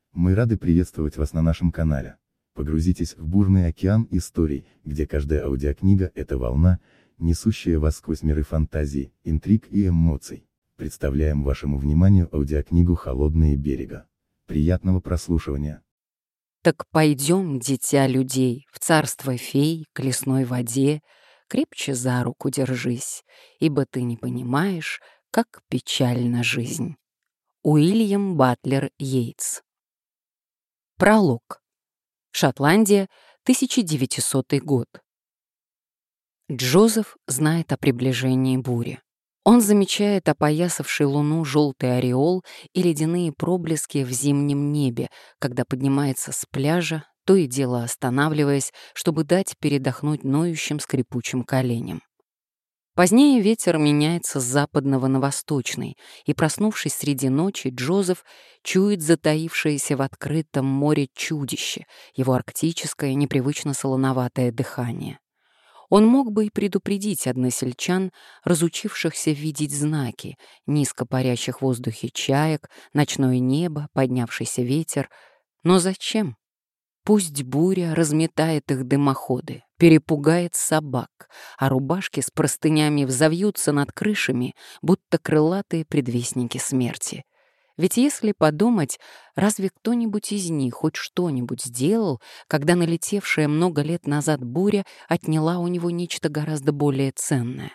Мы рады приветствовать вас на нашем канале. Погрузитесь в бурный океан историй, где каждая аудиокнига — это волна, несущая вас сквозь миры фантазии, интриг и эмоций. Представляем вашему вниманию аудиокнигу «Холодные берега». Приятного прослушивания. Так пойдем, дитя людей, в царство фей, к лесной воде, крепче за руку держись, ибо ты не понимаешь, как печальна жизнь. Уильям Батлер Йейтс. Пролог. Шотландия, 1900 год. Джозеф знает о приближении бури. Он замечает опоясавший луну желтый ореол и ледяные проблески в зимнем небе, когда поднимается с пляжа, то и дело останавливаясь, чтобы дать передохнуть ноющим скрипучим коленям. Позднее ветер меняется с западного на восточный, и, проснувшись среди ночи, Джозеф чует затаившееся в открытом море чудище, его арктическое, непривычно солоноватое дыхание. Он мог бы и предупредить односельчан, разучившихся видеть знаки, низко парящих в воздухе чаек, ночное небо, поднявшийся ветер. Но зачем? Пусть буря разметает их дымоходы, перепугает собак, а рубашки с простынями взовьются над крышами, будто крылатые предвестники смерти. Ведь если подумать, разве кто-нибудь из них хоть что-нибудь сделал, когда налетевшая много лет назад буря отняла у него нечто гораздо более ценное?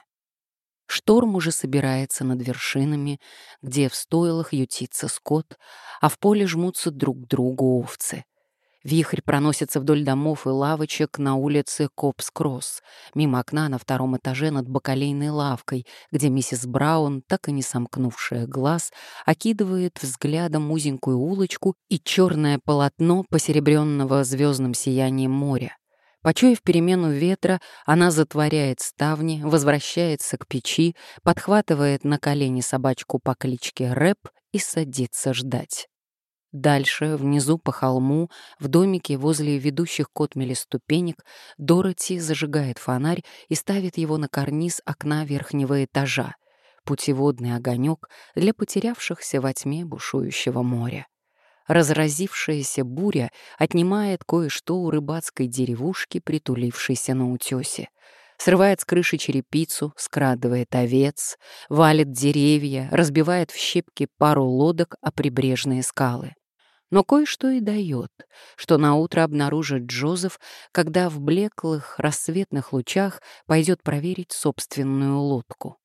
Шторм уже собирается над вершинами, где в стойлах ютится скот, а в поле жмутся друг к другу овцы. Вихрь проносится вдоль домов и лавочек на улице Копс-Кросс, мимо окна на втором этаже над бакалейной лавкой, где миссис Браун, так и не сомкнувшая глаз, окидывает взглядом узенькую улочку и черное полотно посеребренного звездным сиянием моря. Почуяв перемену ветра, она затворяет ставни, возвращается к печи, подхватывает на колени собачку по кличке Рэп и садится ждать. Дальше, внизу по холму, в домике возле ведущих к отмели ступенек, Дороти зажигает фонарь и ставит его на карниз окна верхнего этажа, путеводный огонек для потерявшихся во тьме бушующего моря. Разразившаяся буря отнимает кое-что у рыбацкой деревушки, притулившейся на утесе. Срывает с крыши черепицу, скрадывает овец, валит деревья, разбивает в щепки пару лодок о прибрежные скалы. Но кое-что и дает, что наутро обнаружит Джозеф, когда в блеклых рассветных лучах пойдет проверить собственную лодку.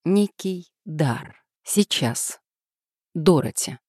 Некий дар. Сейчас. Дороти.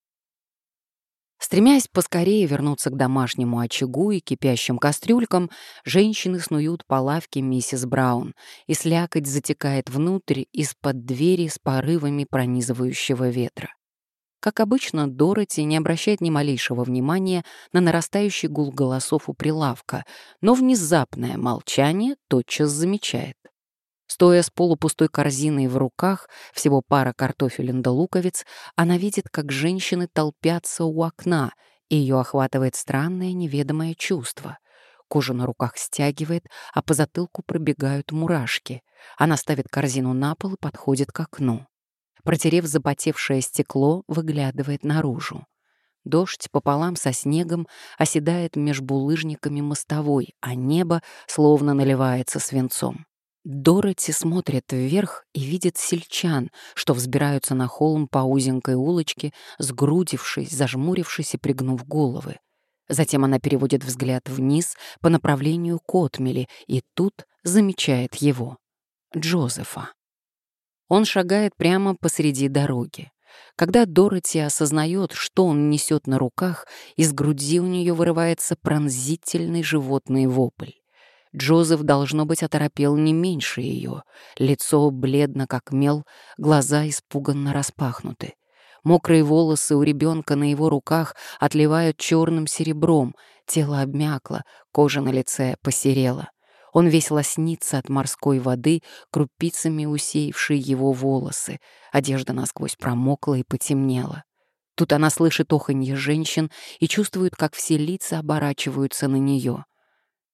Стремясь поскорее вернуться к домашнему очагу и кипящим кастрюлькам, женщины снуют по лавке миссис Браун, и слякоть затекает внутрь из-под двери с порывами пронизывающего ветра. Как обычно, Дороти не обращает ни малейшего внимания на нарастающий гул голосов у прилавка, но внезапное молчание тотчас замечает. Стоя с полупустой корзиной в руках, всего пара картофелин да луковиц, она видит, как женщины толпятся у окна, и ее охватывает странное неведомое чувство. Кожа на руках стягивает, а по затылку пробегают мурашки. Она ставит корзину на пол и подходит к окну. Протерев запотевшее стекло, выглядывает наружу. Дождь пополам со снегом оседает меж булыжниками мостовой, а небо словно наливается свинцом. Дороти смотрит вверх и видит сельчан, что взбираются на холм по узенькой улочке, сгрудившись, зажмурившись и пригнув головы. Затем она переводит взгляд вниз по направлению к отмели и тут замечает его — Джозефа. Он шагает прямо посреди дороги. Когда Дороти осознает, что он несет на руках, из груди у нее вырывается пронзительный животный вопль. Джозеф, должно быть, оторопел не меньше ее. Лицо бледно, как мел, глаза испуганно распахнуты. Мокрые волосы у ребенка на его руках отливают черным серебром, тело обмякло, кожа на лице посерела. Он весь лоснится от морской воды, крупицами усеявшей его волосы. Одежда насквозь промокла и потемнела. Тут она слышит оханье женщин и чувствует, как все лица оборачиваются на нее.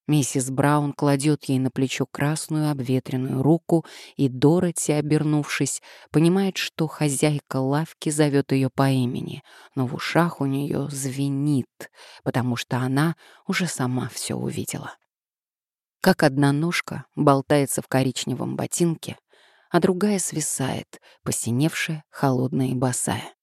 Миссис Браун кладет ей на плечо красную обветренную руку, и Дороти, обернувшись, понимает, что хозяйка лавки зовет ее по имени, но в ушах у нее звенит, потому что она уже сама все увидела. Как одна ножка болтается в коричневом ботинке, а другая свисает, посиневшая, холодная и босая.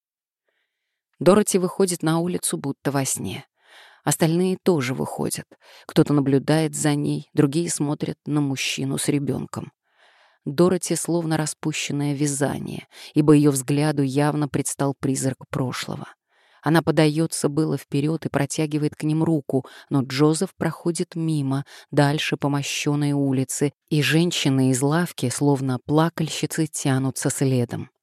Дороти выходит на улицу будто во сне. Остальные тоже выходят. Кто-то наблюдает за ней, другие смотрят на мужчину с ребенком. Дороти словно распущенное вязание, ибо ее взгляду явно предстал призрак прошлого. Она подается было вперед и протягивает к ним руку, но Джозеф проходит мимо, дальше по мощенной улице, и женщины из лавки, словно плакальщицы, тянутся следом.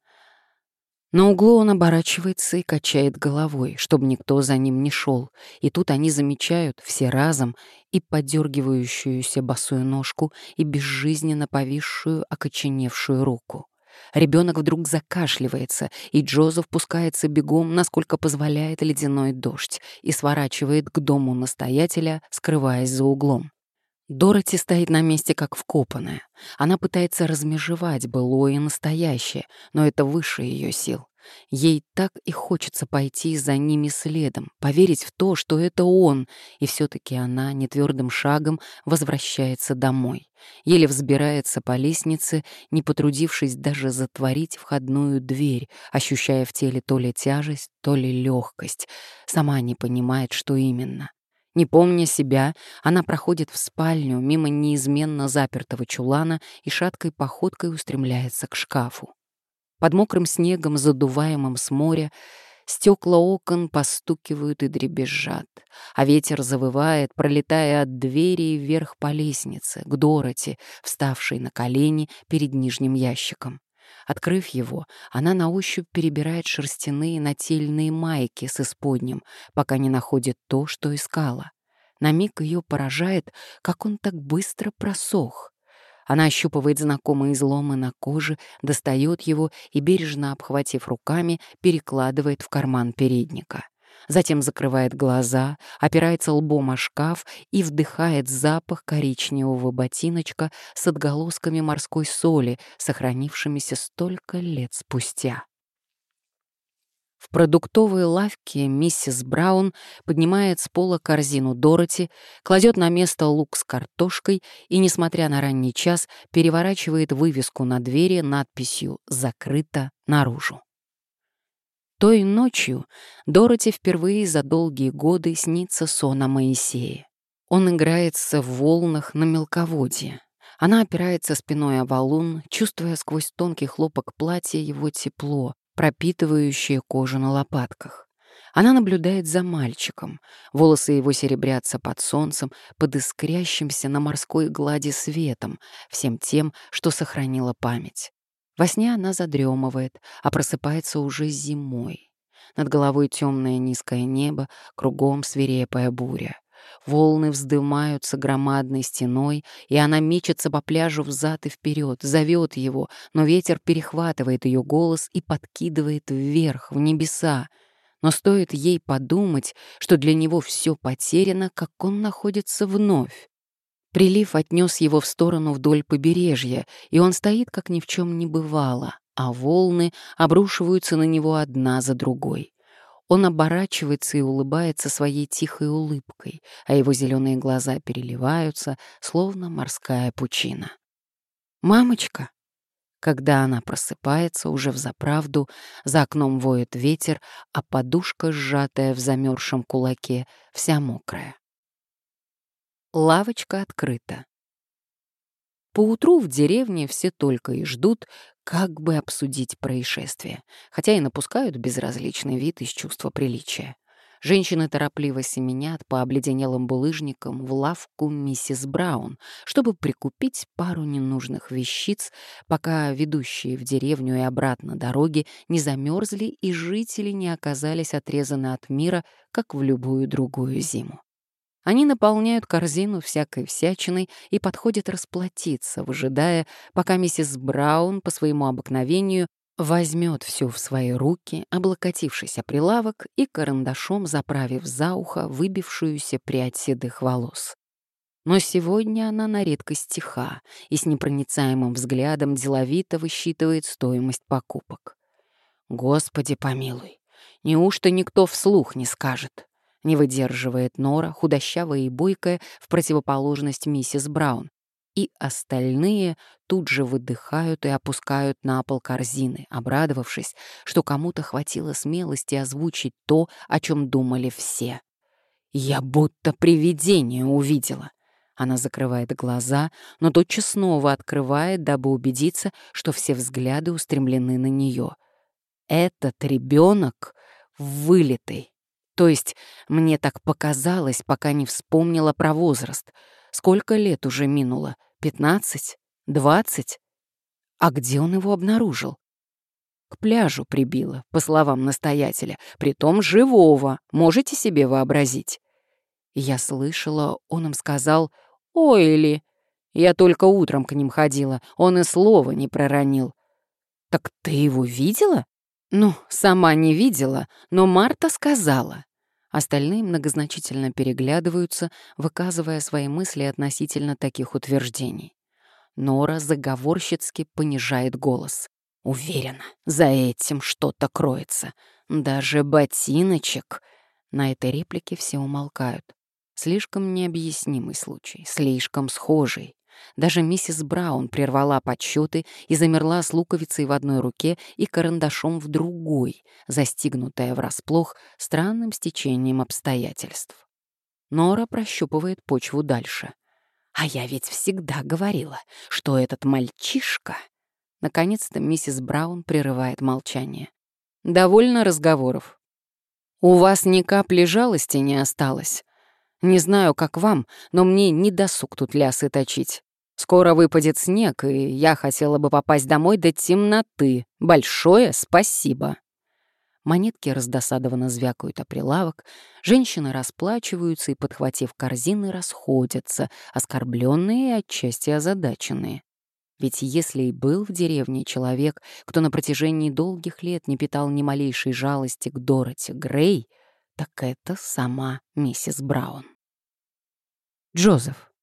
На углу он оборачивается и качает головой, чтобы никто за ним не шел, и тут они замечают все разом и подергивающуюся босую ножку, и безжизненно повисшую, окоченевшую руку. Ребенок вдруг закашливается, и Джозеф пускается бегом, насколько позволяет ледяной дождь, и сворачивает к дому настоятеля, скрываясь за углом. Дороти стоит на месте как вкопанная. Она пытается размежевать былое и настоящее, но это выше ее сил. Ей так и хочется пойти за ними следом, поверить в то, что это он, и все-таки она нетвердым шагом возвращается домой. Еле взбирается по лестнице, не потрудившись даже затворить входную дверь, ощущая в теле то ли тяжесть, то ли легкость. Сама не понимает, что именно. Не помня себя, она проходит в спальню мимо неизменно запертого чулана и шаткой походкой устремляется к шкафу. Под мокрым снегом, задуваемым с моря, стекла окон постукивают и дребезжат, а ветер завывает, пролетая от двери вверх по лестнице, к Дороти, вставшей на колени перед нижним ящиком. Открыв его, она на ощупь перебирает шерстяные нательные майки с исподним, пока не находит то, что искала. На миг ее поражает, как он так быстро просох. Она ощупывает знакомые изломы на коже, достает его и, бережно обхватив руками, перекладывает в карман передника. Затем закрывает глаза, опирается лбом о шкаф и вдыхает запах коричневого ботиночка с отголосками морской соли, сохранившимися столько лет спустя. В продуктовой лавке миссис Браун поднимает с пола корзину Дороти, кладет на место лук с картошкой и, несмотря на ранний час, переворачивает вывеску на двери надписью «Закрыто наружу». Той ночью Дороти впервые за долгие годы снится сон о Моисее. Он играется в волнах на мелководье. Она опирается спиной о валун, чувствуя сквозь тонкий хлопок платья его тепло, пропитывающее кожу на лопатках. Она наблюдает за мальчиком. Волосы его серебрятся под солнцем, под искрящимся на морской глади светом, всем тем, что сохранила память. Во сне она задремывает, а просыпается уже зимой. Над головой темное низкое небо, кругом свирепая буря. Волны вздымаются громадной стеной, и она мечется по пляжу взад и вперед, зовет его, но ветер перехватывает ее голос и подкидывает вверх, в небеса. Но стоит ей подумать, что для него все потеряно, как он находится вновь. Прилив отнес его в сторону вдоль побережья, и он стоит, как ни в чем не бывало, а волны обрушиваются на него одна за другой. Он оборачивается и улыбается своей тихой улыбкой, а его зеленые глаза переливаются, словно морская пучина. «Мамочка!» Когда она просыпается, уже взаправду, за окном воет ветер, а подушка, сжатая в замерзшем кулаке, вся мокрая. Лавочка открыта. Поутру в деревне все только и ждут, как бы обсудить происшествие, хотя и напускают безразличный вид из чувства приличия. Женщины торопливо семенят по обледенелым булыжникам в лавку миссис Браун, чтобы прикупить пару ненужных вещиц, пока ведущие в деревню и обратно дороги не замерзли и жители не оказались отрезаны от мира, как в любую другую зиму. Они наполняют корзину всякой всячиной и подходят расплатиться, выжидая, пока миссис Браун по своему обыкновению возьмет все в свои руки, облокотившись о прилавок и карандашом заправив за ухо выбившуюся прядь седых волос. Но сегодня она на редкость тиха и с непроницаемым взглядом деловито высчитывает стоимость покупок. «Господи помилуй, неужто никто вслух не скажет?» Не выдерживает Нора, худощавая и бойкая, в противоположность миссис Браун. И остальные тут же выдыхают и опускают на пол корзины, обрадовавшись, что кому-то хватило смелости озвучить то, о чем думали все. «Я будто привидение увидела». Она закрывает глаза, но тотчас снова открывает, дабы убедиться, что все взгляды устремлены на нее. Этот ребенок вылитый. То есть мне так показалось, пока не вспомнила про возраст. Сколько лет уже минуло? 15? 20? А где он его обнаружил? К пляжу прибило, по словам настоятеля, притом живого, можете себе вообразить? Я слышала, он им сказал: «Ой ли!» Я только утром к ним ходила, он и слова не проронил. «Так ты его видела?» «Ну, сама не видела, но Марта сказала». Остальные многозначительно переглядываются, выказывая свои мысли относительно таких утверждений. Нора заговорщицки понижает голос. Уверена, за этим что-то кроется. Даже ботиночек. На этой реплике все умолкают. Слишком необъяснимый случай, слишком схожий. Даже миссис Браун прервала подсчеты и замерла с луковицей в одной руке и карандашом в другой, застигнутая врасплох странным стечением обстоятельств. Нора прощупывает почву дальше. «А я ведь всегда говорила, что этот мальчишка...» Наконец-то миссис Браун прерывает молчание. «Довольно разговоров. У вас ни капли жалости не осталось. Не знаю, как вам, но мне не досуг тут лясы точить. Скоро выпадет снег, и я хотела бы попасть домой до темноты. Большое спасибо». Монетки раздосадованно звякают о прилавок, женщины расплачиваются и, подхватив корзины, расходятся, оскорбленные и отчасти озадаченные. Ведь если и был в деревне человек, кто на протяжении долгих лет не питал ни малейшей жалости к Дороти Грей, так это сама миссис Браун. Джозеф.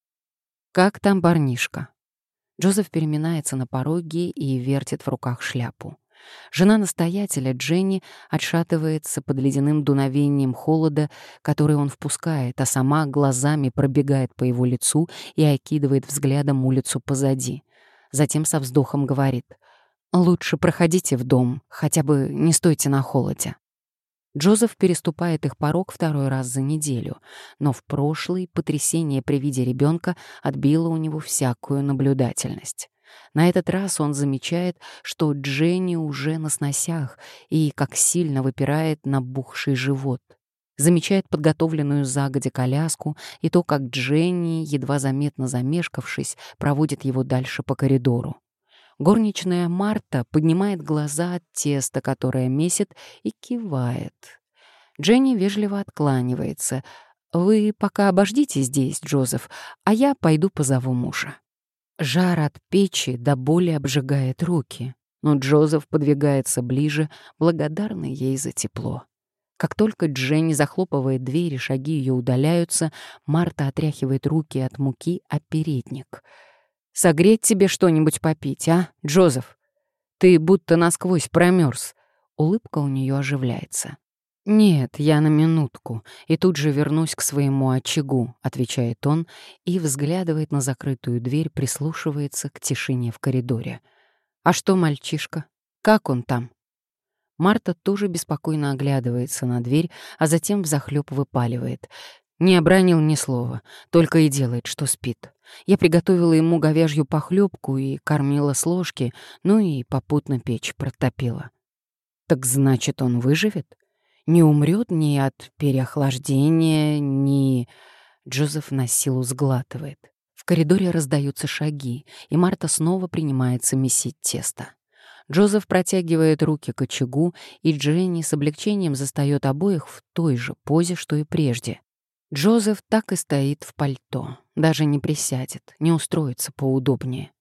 «Как там парнишка?» Джозеф переминается на пороге и вертит в руках шляпу. Жена настоятеля, Дженни, отшатывается под ледяным дуновением холода, который он впускает, а сама глазами пробегает по его лицу и окидывает взглядом улицу позади. Затем со вздохом говорит: «Лучше проходите в дом, хотя бы не стойте на холоде». Джозеф переступает их порог второй раз за неделю, но в прошлый потрясение при виде ребенка отбило у него всякую наблюдательность. На этот раз он замечает, что Дженни уже на сносях и как сильно выпирает набухший живот. Замечает подготовленную загодя коляску и то, как Дженни, едва заметно замешкавшись, проводит его дальше по коридору. Горничная Марта поднимает глаза от теста, которое месит, и кивает. Дженни вежливо откланивается. «Вы пока обождите здесь, Джозеф, а я пойду позову мужа». Жар от печи до боли обжигает руки, но Джозеф подвигается ближе, благодарный ей за тепло. Как только Дженни захлопывает дверь и шаги ее удаляются, Марта отряхивает руки от муки о передник. «Согреть тебе что-нибудь попить, а, Джозеф? Ты будто насквозь промерз». Улыбка у нее оживляется. «Нет, я на минутку, и тут же вернусь к своему очагу», — отвечает он и взглядывает на закрытую дверь, прислушивается к тишине в коридоре. «А что, мальчишка? Как он там?» Марта тоже беспокойно оглядывается на дверь, а затем взахлёб выпаливает. Не обронил ни слова, только и делает, что спит. Я приготовила ему говяжью похлебку и кормила с ложки, ну и попутно печь протопила. «Так значит, он выживет? Не умрет ни от переохлаждения, ни...» Джозеф на силу сглатывает. В коридоре раздаются шаги, и Марта снова принимается месить тесто. Джозеф протягивает руки к очагу, и Дженни с облегчением застаёт обоих в той же позе, что и прежде. Джозеф так и стоит в пальто, даже не присядет, не устроится поудобнее.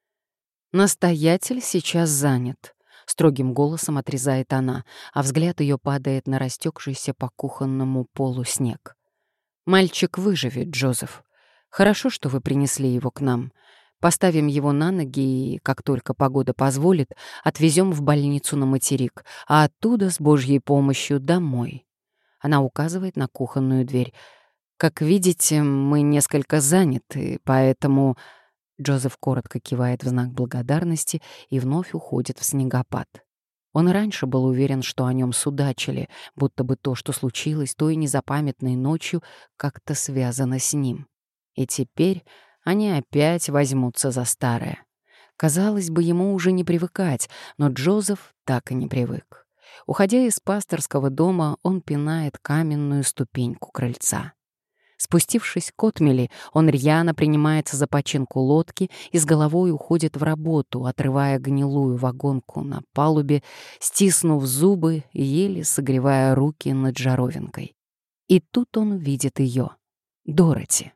«Настоятель сейчас занят», — строгим голосом отрезает она, а взгляд ее падает на растекшийся по кухонному полу снег. «Мальчик выживет, Джозеф. «Хорошо, что вы принесли его к нам. Поставим его на ноги и, как только погода позволит, отвезем в больницу на материк, а оттуда с Божьей помощью домой». Она указывает на кухонную дверь. «Как видите, мы несколько заняты, поэтому...» Джозеф коротко кивает в знак благодарности и вновь уходит в снегопад. Он раньше был уверен, что о нем судачили, будто бы то, что случилось той незапамятной ночью, как-то связано с ним. И теперь они опять возьмутся за старое. Казалось бы, ему уже не привыкать, но Джозеф так и не привык. Уходя из пасторского дома, он пинает каменную ступеньку крыльца. Спустившись к отмели, он рьяно принимается за починку лодки и с головой уходит в работу, отрывая гнилую вагонку на палубе, стиснув зубы и еле согревая руки над жаровинкой. И тут он видит ее, Дороти.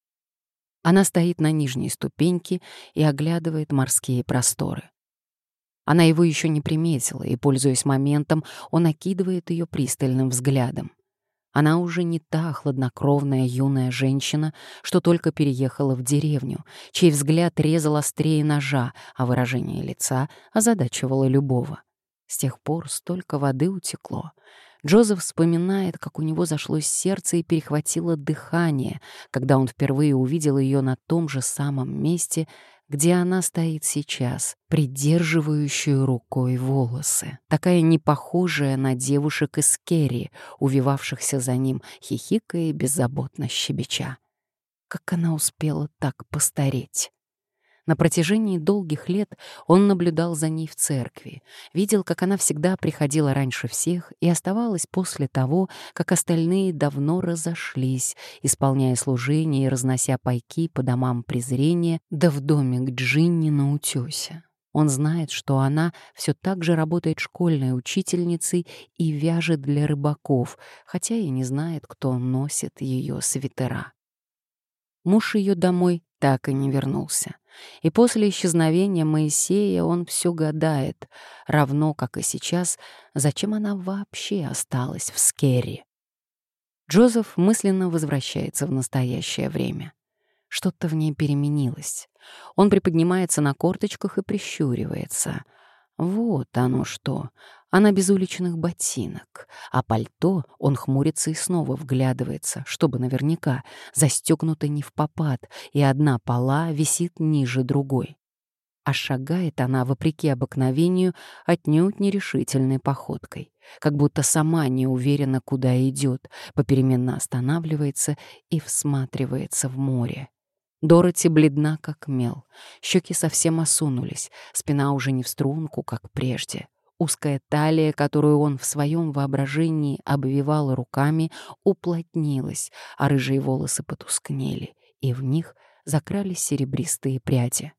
Она стоит на нижней ступеньке и оглядывает морские просторы. Она его еще не приметила, и, пользуясь моментом, он окидывает ее пристальным взглядом. Она уже не та хладнокровная юная женщина, что только переехала в деревню, чей взгляд резал острее ножа, а выражение лица озадачивало любого. С тех пор столько воды утекло. Джозеф вспоминает, как у него зашлось сердце и перехватило дыхание, когда он впервые увидел ее на том же самом месте, где она стоит сейчас, придерживающую рукой волосы, такая непохожая на девушек из Керри, увивавшихся за ним, хихикая и беззаботно щебеча. Как она успела так постареть? На протяжении долгих лет он наблюдал за ней в церкви, видел, как она всегда приходила раньше всех и оставалась после того, как остальные давно разошлись, исполняя служение и разнося пайки по домам презрения, да в доме к Джинни на утёсе. Он знает, что она все так же работает школьной учительницей и вяжет для рыбаков, хотя и не знает, кто носит ее свитера. Муж ее домой так и не вернулся. И после исчезновения Моисея он все гадает, равно как и сейчас, зачем она вообще осталась в Скерри. Джозеф мысленно возвращается в настоящее время. Что-то в ней переменилось. Он приподнимается на корточках и прищуривается. Вот оно что. Она без уличных ботинок, а пальто он хмурится и снова вглядывается, чтобы наверняка застегнуто не впопад, и одна пола висит ниже другой. А шагает она, вопреки обыкновению, отнюдь нерешительной походкой, как будто сама не уверена, куда идет, попеременно останавливается и всматривается в море. Дороти бледна, как мел, щеки совсем осунулись, спина уже не в струнку, как прежде. Узкая талия, которую он в своем воображении обвивал руками, уплотнилась, а рыжие волосы потускнели, и в них закрались серебристые пряди.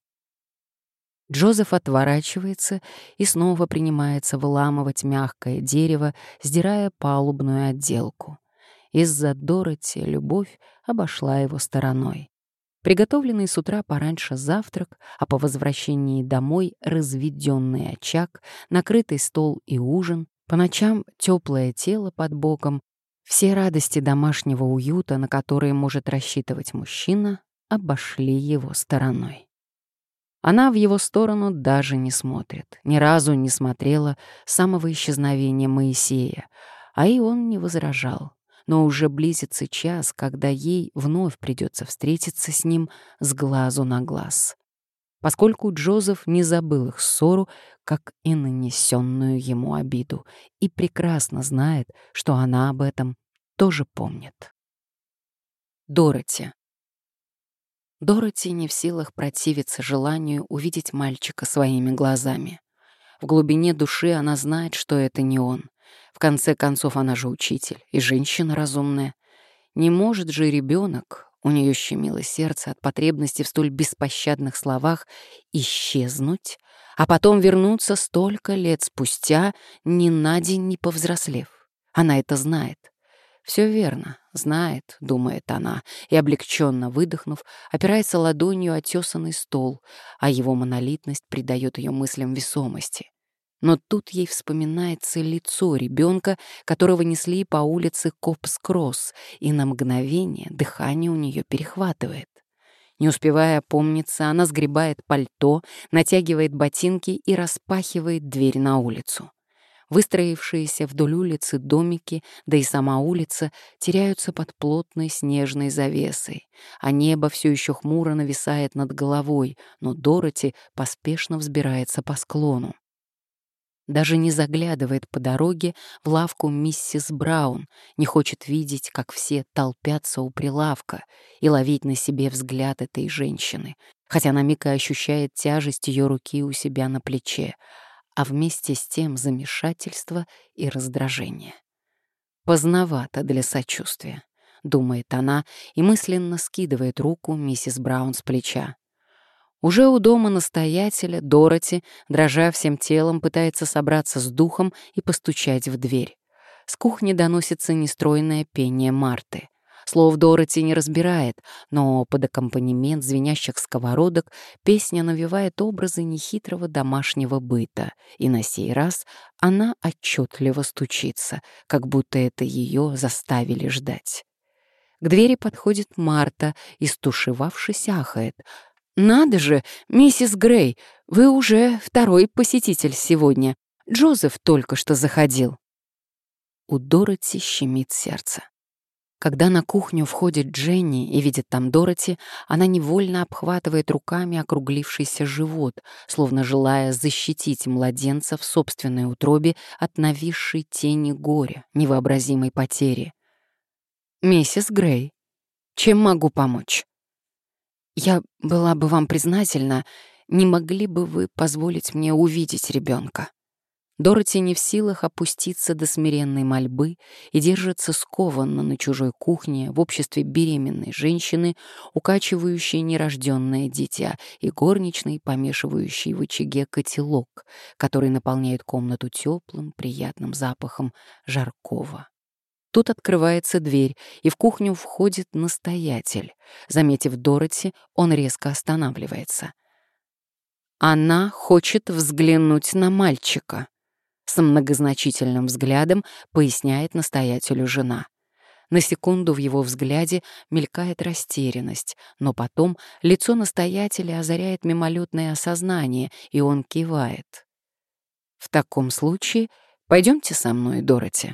Джозеф отворачивается и снова принимается выламывать мягкое дерево, сдирая палубную отделку. Из-за Дороти любовь обошла его стороной. Приготовленный с утра пораньше завтрак, а по возвращении домой разведенный очаг, накрытый стол и ужин, по ночам теплое тело под боком, все радости домашнего уюта, на которые может рассчитывать мужчина, обошли его стороной. Она в его сторону даже не смотрит, ни разу не смотрела с самого исчезновения Моисея, а и он не возражал. Но уже близится час, когда ей вновь придется встретиться с ним с глазу на глаз. Поскольку Джозеф не забыл их ссору, как и нанесенную ему обиду, и прекрасно знает, что она об этом тоже помнит. Дороти. Дороти не в силах противиться желанию увидеть мальчика своими глазами. В глубине души она знает, что это не он. В конце концов, она же учитель и женщина разумная. Не может же ребенок, у нее щемило сердце от потребности в столь беспощадных словах, исчезнуть, а потом вернуться столько лет спустя, ни на день не повзрослев. Она это знает. «Все верно, знает», — думает она, и, облегченно выдохнув, опирается ладонью о тесанный стол, а его монолитность придает ее мыслям весомости. Но тут ей вспоминается лицо ребенка, которого несли по улице Копс-Кросс, и на мгновение дыхание у нее перехватывает. Не успевая опомниться, она сгребает пальто, натягивает ботинки и распахивает дверь на улицу. Выстроившиеся вдоль улицы домики, да и сама улица, теряются под плотной снежной завесой, а небо все еще хмуро нависает над головой, но Дороти поспешно взбирается по склону. Даже не заглядывает по дороге в лавку миссис Браун, не хочет видеть, как все толпятся у прилавка, и ловить на себе взгляд этой женщины, хотя на миг и ощущает тяжесть ее руки у себя на плече, а вместе с тем замешательство и раздражение. «Поздновато для сочувствия», — думает она и мысленно скидывает руку миссис Браун с плеча. Уже у дома настоятеля Дороти, дрожа всем телом, пытается собраться с духом и постучать в дверь. С кухни доносится нестройное пение Марты. Слов Дороти не разбирает, но под аккомпанемент звенящих сковородок песня навевает образы нехитрого домашнего быта, и на сей раз она отчетливо стучится, как будто это ее заставили ждать. К двери подходит Марта и, стушевавшись, ахает. «Надо же, миссис Грей, вы уже второй посетитель сегодня. Джозеф только что заходил». У Дороти щемит сердце. Когда на кухню входит Дженни и видит там Дороти, она невольно обхватывает руками округлившийся живот, словно желая защитить младенца в собственной утробе от нависшей тени горя, невообразимой потери. «Миссис Грей, чем могу помочь?» «Я была бы вам признательна, не могли бы вы позволить мне увидеть ребенка?» Дороти не в силах опуститься до смиренной мольбы и держится скованно на чужой кухне в обществе беременной женщины, укачивающей нерожденное дитя, и горничной, помешивающей в очаге котелок, который наполняет комнату теплым, приятным запахом жаркого. Тут открывается дверь, и в кухню входит настоятель. Заметив Дороти, он резко останавливается. «Она хочет взглянуть на мальчика», — с многозначительным взглядом поясняет настоятелю жена. На секунду в его взгляде мелькает растерянность, но потом лицо настоятеля озаряет мимолетное осознание, и он кивает. «В таком случае пойдемте со мной, Дороти».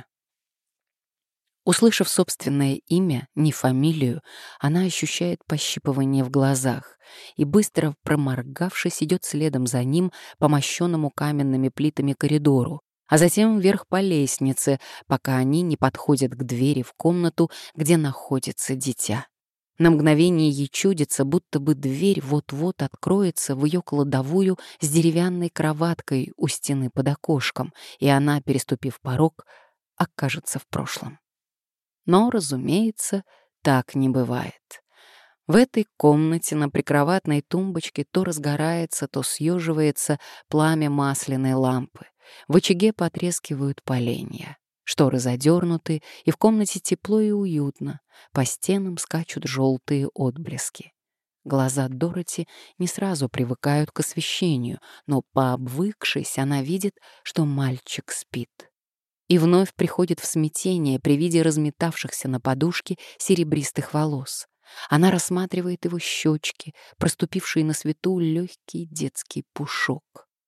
Услышав собственное имя, не фамилию, она ощущает пощипывание в глазах и, быстро проморгавшись, идет следом за ним по мощенному каменными плитами коридору, а затем вверх по лестнице, пока они не подходят к двери в комнату, где находится дитя. На мгновение ей чудится, будто бы дверь вот-вот откроется в ее кладовую с деревянной кроваткой у стены под окошком, и она, переступив порог, окажется в прошлом. Но, разумеется, так не бывает. В этой комнате на прикроватной тумбочке то разгорается, то съеживается пламя масляной лампы. В очаге потрескивают поленья. Шторы задернуты, и в комнате тепло и уютно. По стенам скачут желтые отблески. Глаза Дороти не сразу привыкают к освещению, но, пообвыкшись, она видит, что мальчик спит. И вновь приходит в смятение при виде разметавшихся на подушке серебристых волос. Она рассматривает его щечки, проступившие на свету легкий детский пушок.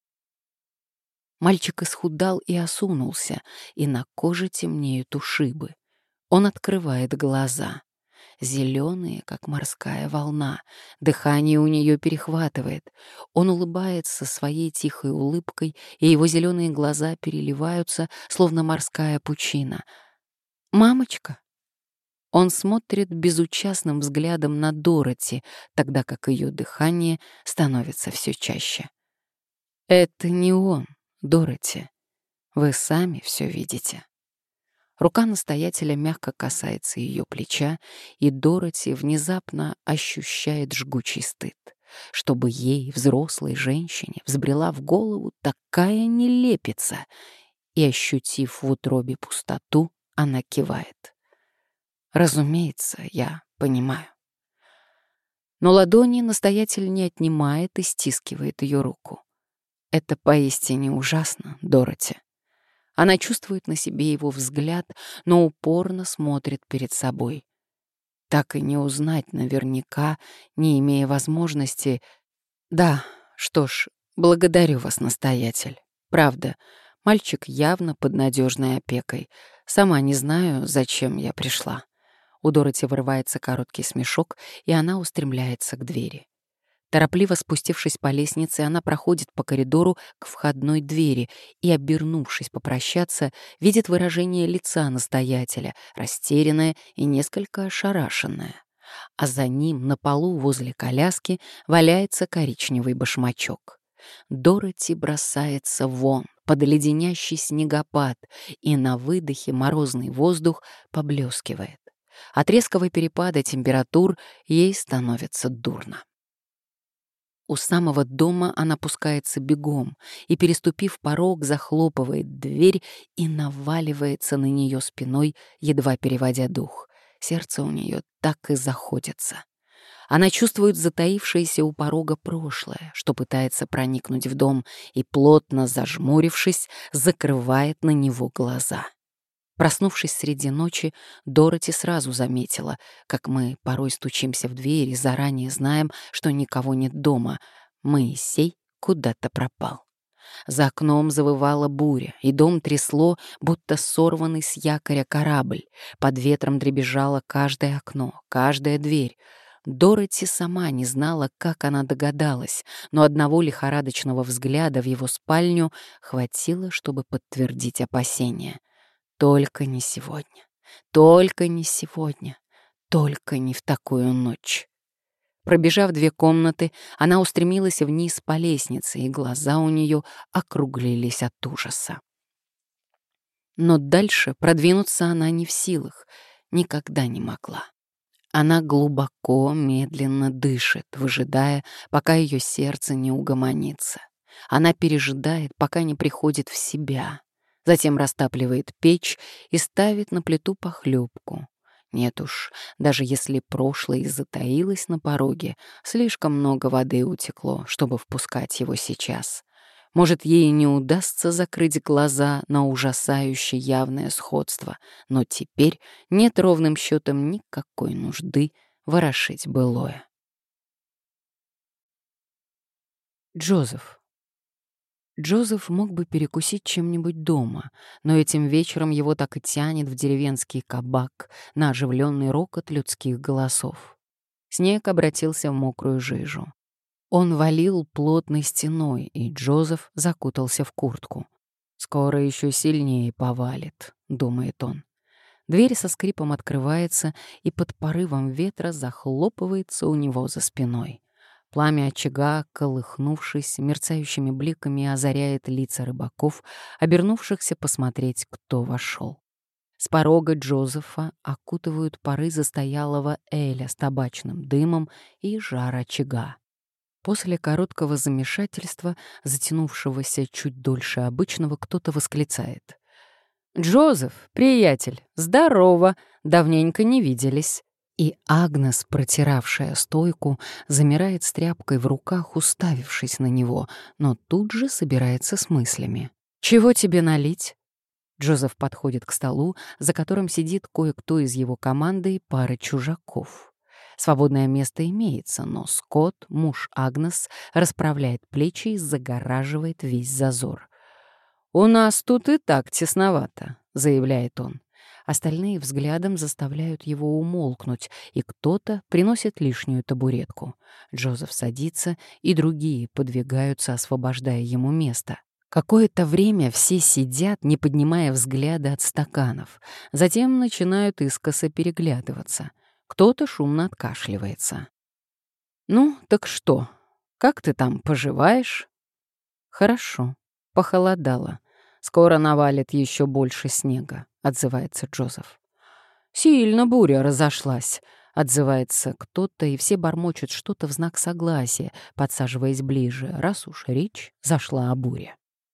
Мальчик исхудал и осунулся, и на коже темнеют ушибы. Он открывает глаза. Зеленые, как морская волна. Дыхание у нее перехватывает. Он улыбается своей тихой улыбкой, и его зеленые глаза переливаются, словно морская пучина. «Мамочка!» Он смотрит безучастным взглядом на Дороти, тогда как ее дыхание становится все чаще. «Это не он, Дороти. Вы сами все видите». Рука настоятеля мягко касается ее плеча, и Дороти внезапно ощущает жгучий стыд. Чтобы ей, взрослой женщине, взбрела в голову такая нелепица, и, ощутив в утробе пустоту, она кивает. «Разумеется, я понимаю». Но ладони настоятель не отнимает и стискивает ее руку. «Это поистине ужасно, Дороти». Она чувствует на себе его взгляд, но упорно смотрит перед собой. так и не узнать наверняка, не имея возможности. Да, что ж, благодарю вас, настоятель. Правда, мальчик явно под надежной опекой. Сама не знаю, зачем я пришла. У Дороти вырывается короткий смешок, и она устремляется к двери. Торопливо спустившись по лестнице, она проходит по коридору к входной двери и, обернувшись попрощаться, видит выражение лица настоятеля, растерянное и несколько ошарашенное. А за ним на полу возле коляски валяется коричневый башмачок. Дороти бросается вон под леденящий снегопад, и на выдохе морозный воздух поблескивает. От резкого перепада температур ей становится дурно. У самого дома она пускается бегом и, переступив порог, захлопывает дверь и наваливается на нее спиной, едва переводя дух. Сердце у нее так и заходится. Она чувствует затаившееся у порога прошлое, что пытается проникнуть в дом, и, плотно зажмурившись, закрывает на него глаза. Проснувшись среди ночи, Дороти сразу заметила, как мы порой стучимся в дверь и заранее знаем, что никого нет дома. Моисей куда-то пропал. За окном завывала буря, и дом трясло, будто сорванный с якоря корабль. Под ветром дребезжало каждое окно, каждая дверь. Дороти сама не знала, как она догадалась, но одного лихорадочного взгляда в его спальню хватило, чтобы подтвердить опасения. Только не сегодня, только не сегодня, только не в такую ночь. Пробежав 2 комнаты, она устремилась вниз по лестнице, и глаза у нее округлились от ужаса. Но дальше продвинуться она не в силах, никогда не могла. Она глубоко, медленно дышит, выжидая, пока ее сердце не угомонится. Она пережидает, пока не приходит в себя. Затем растапливает печь и ставит на плиту похлебку. Нет уж, даже если прошлое и затаилось на пороге, слишком много воды утекло, чтобы впускать его сейчас. Может, ей не удастся закрыть глаза на ужасающее явное сходство, но теперь нет ровным счетом никакой нужды ворошить былое. Джозеф. Джозеф мог бы перекусить чем-нибудь дома, но этим вечером его так и тянет в деревенский кабак на оживленный рокот людских голосов. Снег обратился в мокрую жижу. Он валил плотной стеной, и Джозеф закутался в куртку. «Скоро еще сильнее повалит», — думает он. Дверь со скрипом открывается, и под порывом ветра захлопывается у него за спиной. Пламя очага, колыхнувшись, мерцающими бликами озаряет лица рыбаков, обернувшихся посмотреть, кто вошел. С порога Джозефа окутывают пары застоялого эля с табачным дымом и жар очага. После короткого замешательства, затянувшегося чуть дольше обычного, кто-то восклицает: «Джозеф, приятель, здорово! Давненько не виделись!» И Агнес, протиравшая стойку, замирает с тряпкой в руках, уставившись на него, но тут же собирается с мыслями. «Чего тебе налить?» Джозеф подходит к столу, за которым сидит кое-кто из его команды и пара чужаков. Свободное место имеется, но Скотт, муж Агнес, расправляет плечи и загораживает весь зазор. «У нас тут и так тесновато», — заявляет он. Остальные взглядом заставляют его умолкнуть, и кто-то приносит лишнюю табуретку. Джозеф садится, и другие подвигаются, освобождая ему место. Какое-то время все сидят, не поднимая взгляда от стаканов. Затем начинают искоса переглядываться. Кто-то шумно откашливается. «Ну, так что? Как ты там поживаешь?» «Хорошо. Похолодало. Скоро навалит еще больше снега», — отзывается Джозеф. «Сильно буря разошлась», — отзывается кто-то, и все бормочут что-то в знак согласия, подсаживаясь ближе, раз уж речь зашла о буре.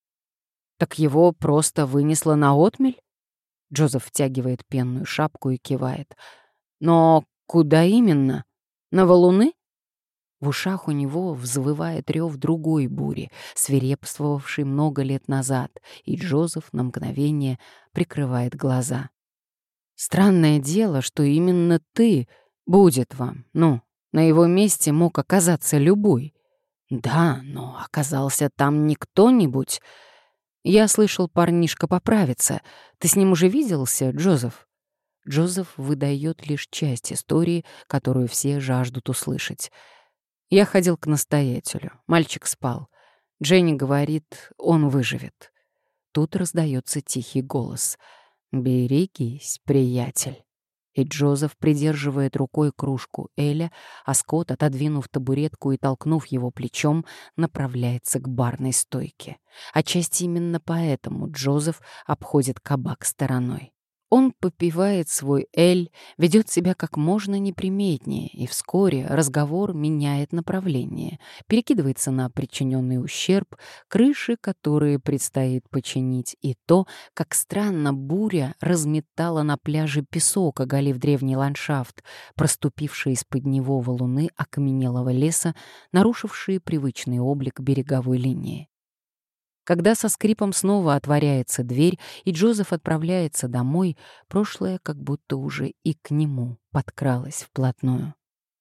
«Так его просто вынесло на отмель?» Джозеф втягивает пенную шапку и кивает. «Но куда именно? На валуны?» В ушах у него взвывает рев другой бури, свирепствовавшей много лет назад, и Джозеф на мгновение прикрывает глаза. «Странное дело, что именно ты, «Будет вам. Ну, на его месте мог оказаться любой». «Да, но оказался там не кто-нибудь. Я слышал, парнишка поправится. Ты с ним уже виделся, Джозеф?» Джозеф выдает лишь часть истории, которую все жаждут услышать. «Я ходил к настоятелю. Мальчик спал. Дженни говорит, он выживет». Тут раздается тихий голос. «Берегись, приятель». И Джозеф придерживает рукой кружку Эля, а Скотт, отодвинув табуретку и толкнув его плечом, направляется к барной стойке. Отчасти именно поэтому Джозеф обходит кабак стороной. Он попивает свой эль, ведет себя как можно неприметнее, и вскоре разговор меняет направление, перекидывается на причиненный ущерб, крыши, которые предстоит починить, и то, как странно буря разметала на пляже песок, оголив древний ландшафт, проступившие из-под него валуны окаменелого леса, нарушившие привычный облик береговой линии. Когда со скрипом снова отворяется дверь, и Джозеф отправляется домой, прошлое как будто уже и к нему подкралось вплотную.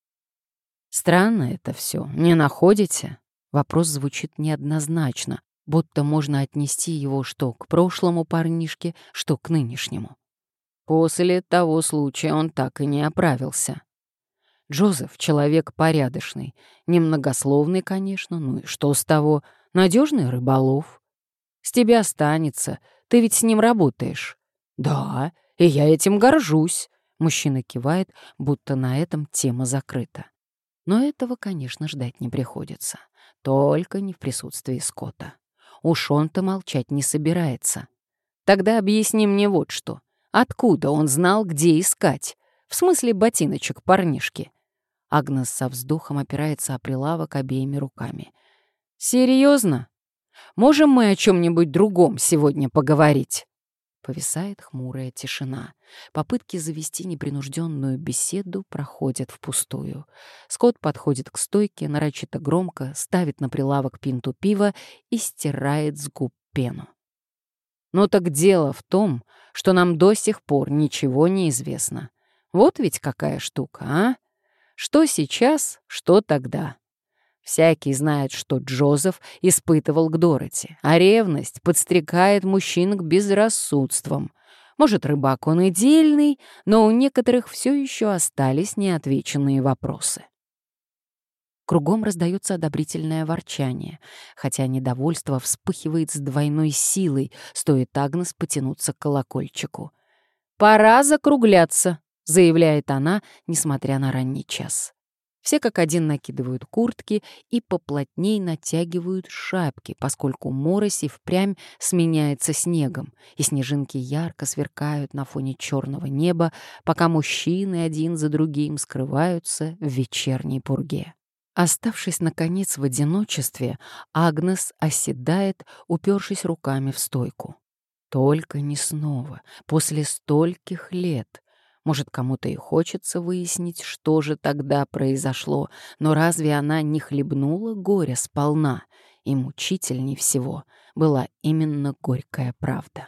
«Странно это все, не находите?» Вопрос звучит неоднозначно, будто можно отнести его что к прошлому парнишке, что к нынешнему. После того случая он так и не оправился. Джозеф — человек порядочный, немногословный, конечно, ну и что с того, надежный рыболов. С тебя останется, ты ведь с ним работаешь. Да, и я этим горжусь. Мужчина кивает, будто на этом тема закрыта. Но этого, конечно, ждать не приходится. Только не в присутствии Скотта. Уж он-то молчать не собирается. Тогда объясни мне вот что. Откуда он знал, где искать? В смысле ботиночек парнишки? Агнес со вздохом опирается о прилавок обеими руками. «Серьезно? Можем мы о чем-нибудь другом сегодня поговорить?» Повисает хмурая тишина. Попытки завести непринужденную беседу проходят впустую. Скотт подходит к стойке, нарочито громко, ставит на прилавок пинту пива и стирает с губ пену. «Ну так дело в том, что нам до сих пор ничего не известно. Вот ведь какая штука, а? Что сейчас, что тогда?» Всякий знает, что Джозеф испытывал к Дороти, а ревность подстрекает мужчин к безрассудствам. Может, рыбак он и дельный, но у некоторых все еще остались неотвеченные вопросы. Кругом раздается одобрительное ворчание, хотя недовольство вспыхивает с двойной силой, стоит Агнес потянуться к колокольчику. «Пора закругляться», — заявляет она, несмотря на ранний час. Все как один накидывают куртки и поплотней натягивают шапки, поскольку морось и впрямь сменяется снегом, и снежинки ярко сверкают на фоне черного неба, пока мужчины один за другим скрываются в вечерней пурге. Оставшись, наконец, в одиночестве, Агнес оседает, упершись руками в стойку. Только не снова, после стольких лет. Может, кому-то и хочется выяснить, что же тогда произошло, но разве она не хлебнула горя сполна? И мучительней всего была именно горькая правда.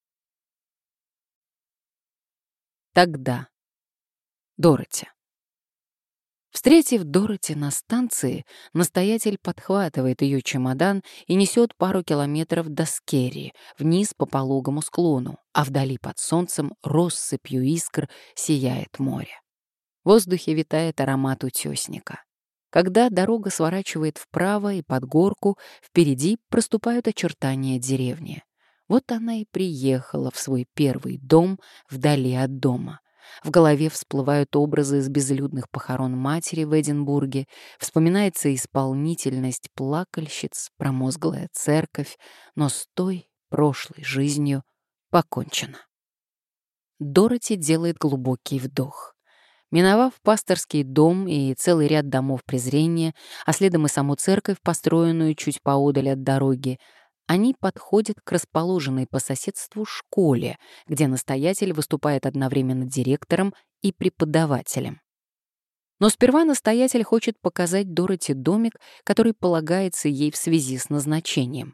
Тогда. Дороти. Встретив Дороти на станции, настоятель подхватывает ее чемодан и несет пару километров до Скерри, вниз по пологому склону, а вдали под солнцем россыпью искр сияет море. В воздухе витает аромат утесника. Когда дорога сворачивает вправо и под горку, впереди проступают очертания деревни. Вот она и приехала в свой первый дом вдали от дома. В голове всплывают образы из безлюдных похорон матери в Эдинбурге, вспоминается исполнительность плакальщиц, промозглая церковь, но с той прошлой жизнью покончено. Дороти делает глубокий вдох. Миновав пасторский дом и целый ряд домов презрения, а следом и саму церковь, построенную чуть поодаль от дороги, они подходят к расположенной по соседству школе, где настоятель выступает одновременно директором и преподавателем. Но сперва настоятель хочет показать Дороти домик, который полагается ей в связи с назначением.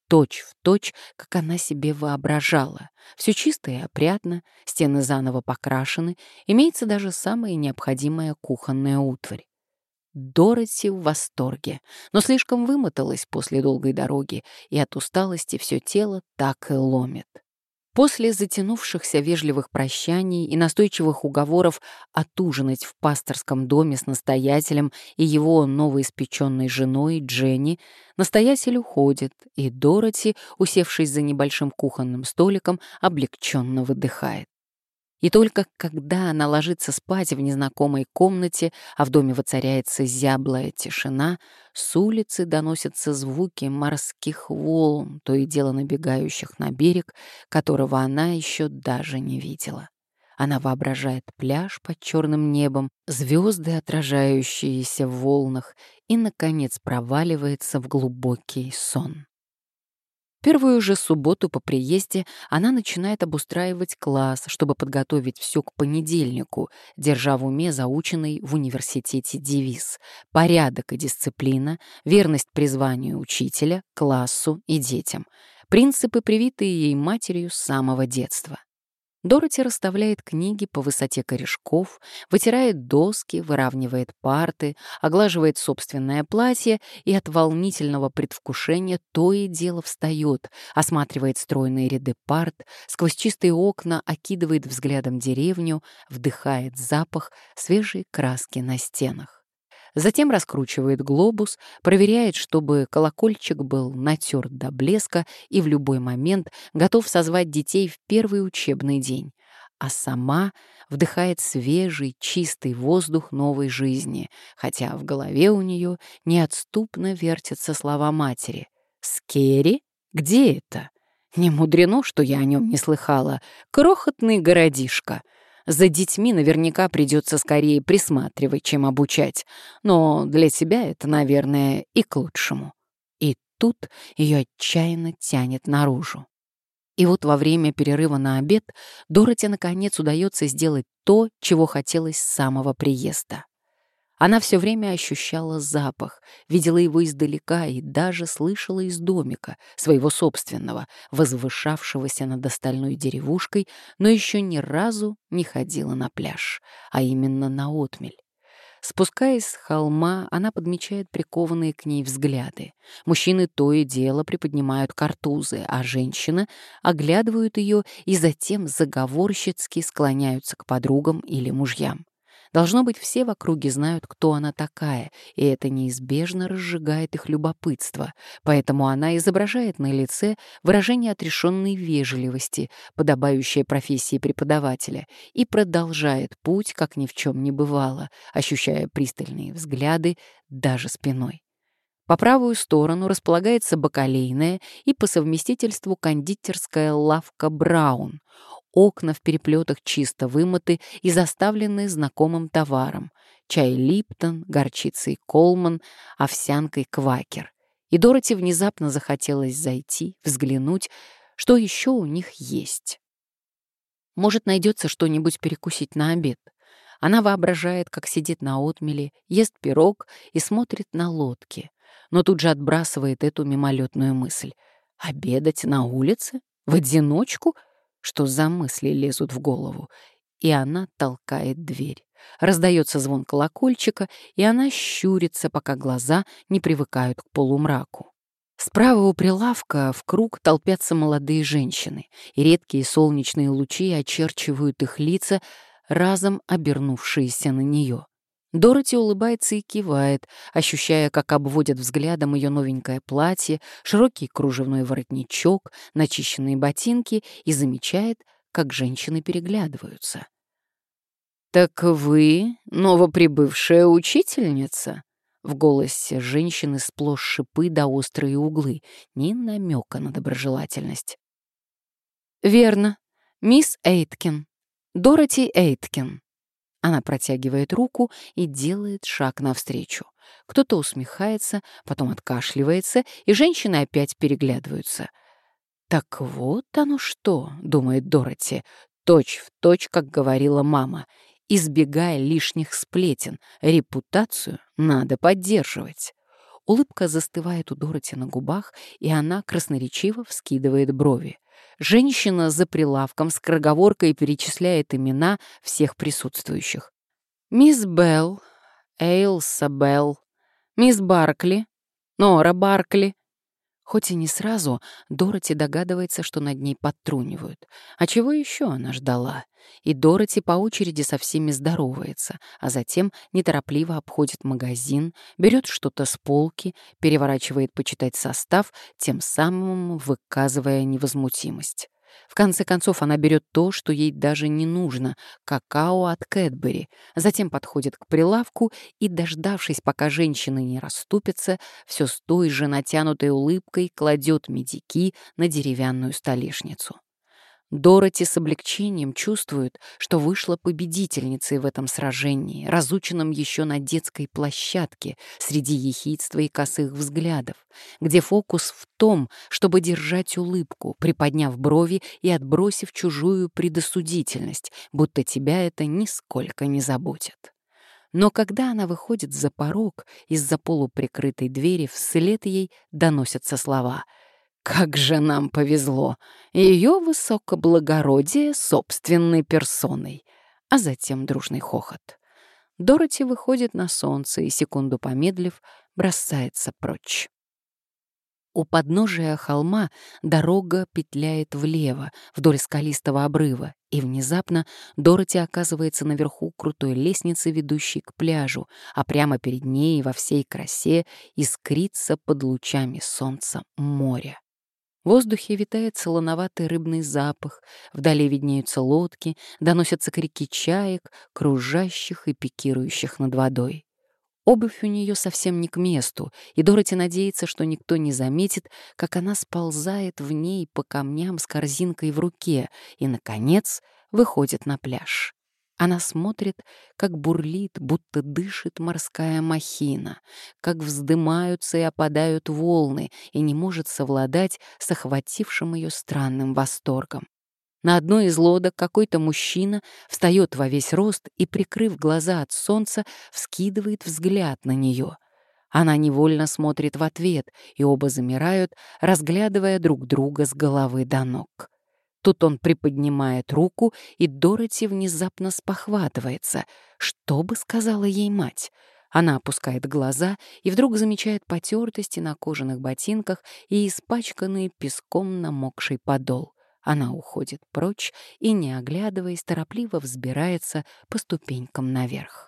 точь-в-точь, как она себе воображала. Все чисто и опрятно, стены заново покрашены, имеется даже самая необходимая кухонная утварь. Дороти в восторге, но слишком вымоталась после долгой дороги, и от усталости все тело так и ломит. После затянувшихся вежливых прощаний и настойчивых уговоров отужинать в пасторском доме с настоятелем и его новоиспеченной женой Дженни, настоятель уходит, и Дороти, усевшись за небольшим кухонным столиком, облегченно выдыхает. И только когда она ложится спать в незнакомой комнате, а в доме воцаряется зяблая тишина, с улицы доносятся звуки морских волн, то и дело набегающих на берег, которого она еще даже не видела. Она воображает пляж под черным небом, звезды, отражающиеся в волнах, и, наконец, проваливается в глубокий сон. Первую же субботу по приезде она начинает обустраивать класс, чтобы подготовить все к понедельнику, держа в уме заученный в университете девиз «Порядок и дисциплина, верность призванию учителя, классу и детям», принципы, привитые ей матерью с самого детства. Дороти расставляет книги по высоте корешков, вытирает доски, выравнивает парты, оглаживает собственное платье и от волнительного предвкушения то и дело встает, осматривает стройные ряды парт, сквозь чистые окна окидывает взглядом деревню, вдыхает запах свежей краски на стенах. Затем раскручивает глобус, проверяет, чтобы колокольчик был натерт до блеска и в любой момент готов созвать детей в первый учебный день, а сама вдыхает свежий, чистый воздух новой жизни, хотя в голове у нее неотступно вертятся слова матери. «Скерри? Где это? Не мудрено, что я о нем не слыхала. Крохотный городишко». За детьми наверняка придется скорее присматривать, чем обучать, но для тебя это, наверное, и к лучшему. И тут ее отчаянно тянет наружу. И вот во время перерыва на обед Дороти наконец удается сделать то, чего хотелось с самого приезда. Она все время ощущала запах, видела его издалека и даже слышала из домика, своего собственного, возвышавшегося над остальной деревушкой, но еще ни разу не ходила на пляж, а именно на отмель. Спускаясь с холма, она подмечает прикованные к ней взгляды. Мужчины то и дело приподнимают картузы, а женщины оглядывают ее и затем заговорщицки склоняются к подругам или мужьям. Должно быть, все в округе знают, кто она такая, и это неизбежно разжигает их любопытство, поэтому она изображает на лице выражение отрешенной вежливости, подобающее профессии преподавателя, и продолжает путь, как ни в чем не бывало, ощущая пристальные взгляды даже спиной. По правую сторону располагается бакалейная и по совместительству кондитерская лавка «Браун». Окна в переплетах чисто вымыты и заставлены знакомым товаром: чай Липтон, горчицей Колман, овсянкой Квакер. И Дороти внезапно захотелось зайти, взглянуть, что еще у них есть. Может, найдется что-нибудь перекусить на обед. Она воображает, как сидит на отмеле, ест пирог и смотрит на лодки, но тут же отбрасывает эту мимолетную мысль. Обедать на улице? В одиночку? Что за мысли лезут в голову? И она толкает дверь. Раздается звон колокольчика, и она щурится, пока глаза не привыкают к полумраку. Справа у прилавка в круг толпятся молодые женщины, и редкие солнечные лучи очерчивают их лица, разом обернувшиеся на нее. Дороти улыбается и кивает, ощущая, как обводят взглядом ее новенькое платье, широкий кружевной воротничок, начищенные ботинки, и замечает, как женщины переглядываются. «Так вы новоприбывшая учительница?» В голосе женщины сплошь шипы да острые углы, ни намека на доброжелательность. «Верно, мисс Эйткин, Дороти Эйткин». Она протягивает руку и делает шаг навстречу. Кто-то усмехается, потом откашливается, и женщины опять переглядываются. «Так вот оно что», — думает Дороти, точь-в-точь, как говорила мама, избегая лишних сплетен, репутацию надо поддерживать. Улыбка застывает у Дороти на губах, и она красноречиво вскидывает брови. Женщина за прилавком скороговоркой перечисляет имена всех присутствующих. «Мисс Белл, Эйлса Белл, мисс Баркли, Нора Баркли». Хоть и не сразу, Дороти догадывается, что над ней подтрунивают. А чего еще она ждала? И Дороти по очереди со всеми здоровается, а затем неторопливо обходит магазин, берет что-то с полки, переворачивает почитать состав, тем самым выказывая невозмутимость. В конце концов, она берет то, что ей даже не нужно — какао от Кэтбери, затем подходит к прилавку и, дождавшись, пока женщины не расступятся, все с той же натянутой улыбкой кладет медики на деревянную столешницу. Дороти с облегчением чувствует, что вышла победительницей в этом сражении, разученном еще на детской площадке, среди ехидства и косых взглядов, где фокус в том, чтобы держать улыбку, приподняв брови и отбросив чужую предосудительность, будто тебя это нисколько не заботит. Но когда она выходит за порог, из-за полуприкрытой двери вслед ей доносятся слова: «Как же нам повезло! Ее высокоблагородие собственной персоной!» А затем дружный хохот. Дороти выходит на солнце и, секунду помедлив, бросается прочь. У подножия холма дорога петляет влево, вдоль скалистого обрыва, и внезапно Дороти оказывается наверху крутой лестницы, ведущей к пляжу, а прямо перед ней во всей красе искрится под лучами солнца море. В воздухе витает солоноватый рыбный запах, вдали виднеются лодки, доносятся крики чаек, кружащих и пикирующих над водой. Обувь у нее совсем не к месту, и Дороти надеется, что никто не заметит, как она сползает в ней по камням с корзинкой в руке и, наконец, выходит на пляж. Она смотрит, как бурлит, будто дышит морская махина, как вздымаются и опадают волны, и не может совладать с охватившим ее странным восторгом. На одной из лодок какой-то мужчина встает во весь рост и, прикрыв глаза от солнца, вскидывает взгляд на нее. Она невольно смотрит в ответ, и оба замирают, разглядывая друг друга с головы до ног. Тут он приподнимает руку, и Дороти внезапно спохватывается. Что бы сказала ей мать? Она опускает глаза и вдруг замечает потертости на кожаных ботинках и испачканный песком намокший подол. Она уходит прочь и, не оглядываясь, торопливо взбирается по ступенькам наверх.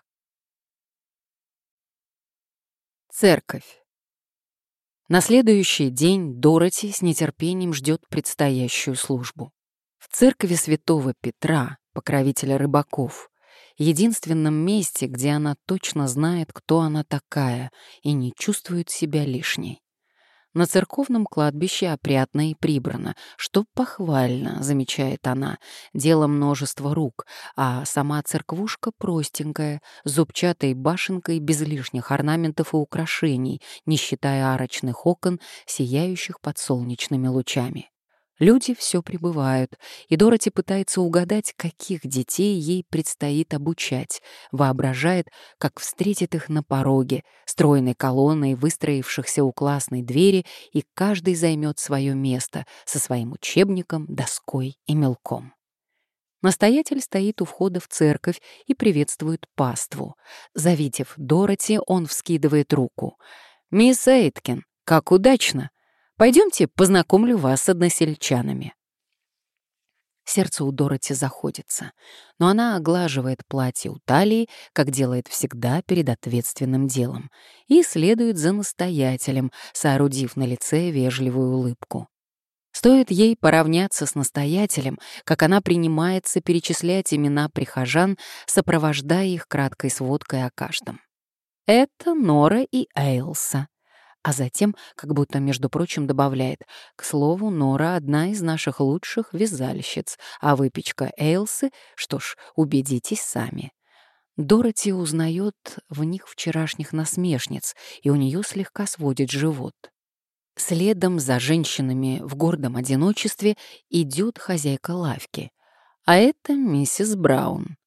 Церковь. На следующий день Дороти с нетерпением ждет предстоящую службу. В церкви святого Петра, покровителя рыбаков, единственном месте, где она точно знает, кто она такая, и не чувствует себя лишней. На церковном кладбище опрятно и прибрано, что похвально, замечает она, дело множества рук, а сама церквушка простенькая, с зубчатой башенкой без лишних орнаментов и украшений, не считая арочных окон, сияющих под солнечными лучами. Люди все прибывают, и Дороти пытается угадать, каких детей ей предстоит обучать, воображает, как встретит их на пороге, стройной колонной выстроившихся у классной двери, и каждый займет свое место со своим учебником, доской и мелком. Настоятель стоит у входа в церковь и приветствует паству. Завидев Дороти, он вскидывает руку. «Мисс Эйткин, как удачно! Пойдемте, познакомлю вас с односельчанами». Сердце у Дороти заходится, но она оглаживает платье у талии, как делает всегда перед ответственным делом, и следует за настоятелем, соорудив на лице вежливую улыбку. Стоит ей поравняться с настоятелем, как она принимается перечислять имена прихожан, сопровождая их краткой сводкой о каждом. Это Нора и Эйлса. А затем, как будто, между прочим, добавляет: «К слову, Нора — одна из наших лучших вязальщиц, а выпечка Эйлсы, что ж, убедитесь сами». Дороти узнает в них вчерашних насмешниц, и у нее слегка сводит живот. Следом за женщинами в гордом одиночестве идет хозяйка лавки. А это миссис Браун.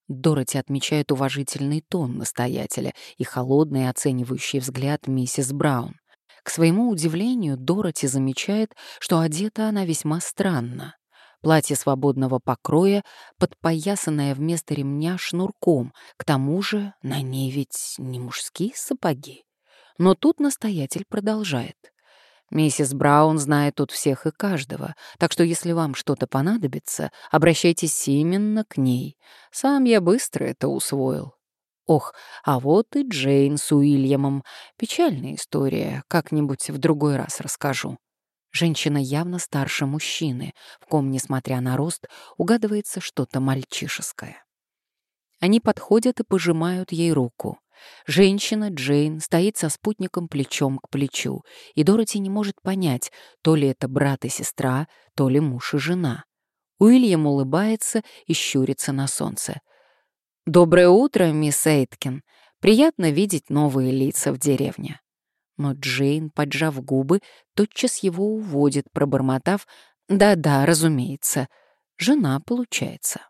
Дороти отмечает уважительный тон настоятеля и холодный оценивающий взгляд миссис Браун. К своему удивлению, Дороти замечает, что одета она весьма странно. Платье свободного покроя, подпоясанное вместо ремня шнурком, к тому же на ней ведь не мужские сапоги. Но тут настоятель продолжает. «Миссис Браун знает тут всех и каждого, так что если вам что-то понадобится, обращайтесь именно к ней. Сам я быстро это усвоил». Ох, а вот и Джейн с Уильямом. Печальная история, как-нибудь в другой раз расскажу. Женщина явно старше мужчины, в ком, несмотря на рост, угадывается что-то мальчишеское. Они подходят и пожимают ей руку. Женщина, Джейн, стоит со спутником плечом к плечу, и Дороти не может понять, то ли это брат и сестра, то ли муж и жена. Уильям улыбается и щурится на солнце. «Доброе утро, мисс Эйткин. Приятно видеть новые лица в деревне». Но Джейн, поджав губы, тотчас его уводит, пробормотав «Да-да, разумеется». Жена получается.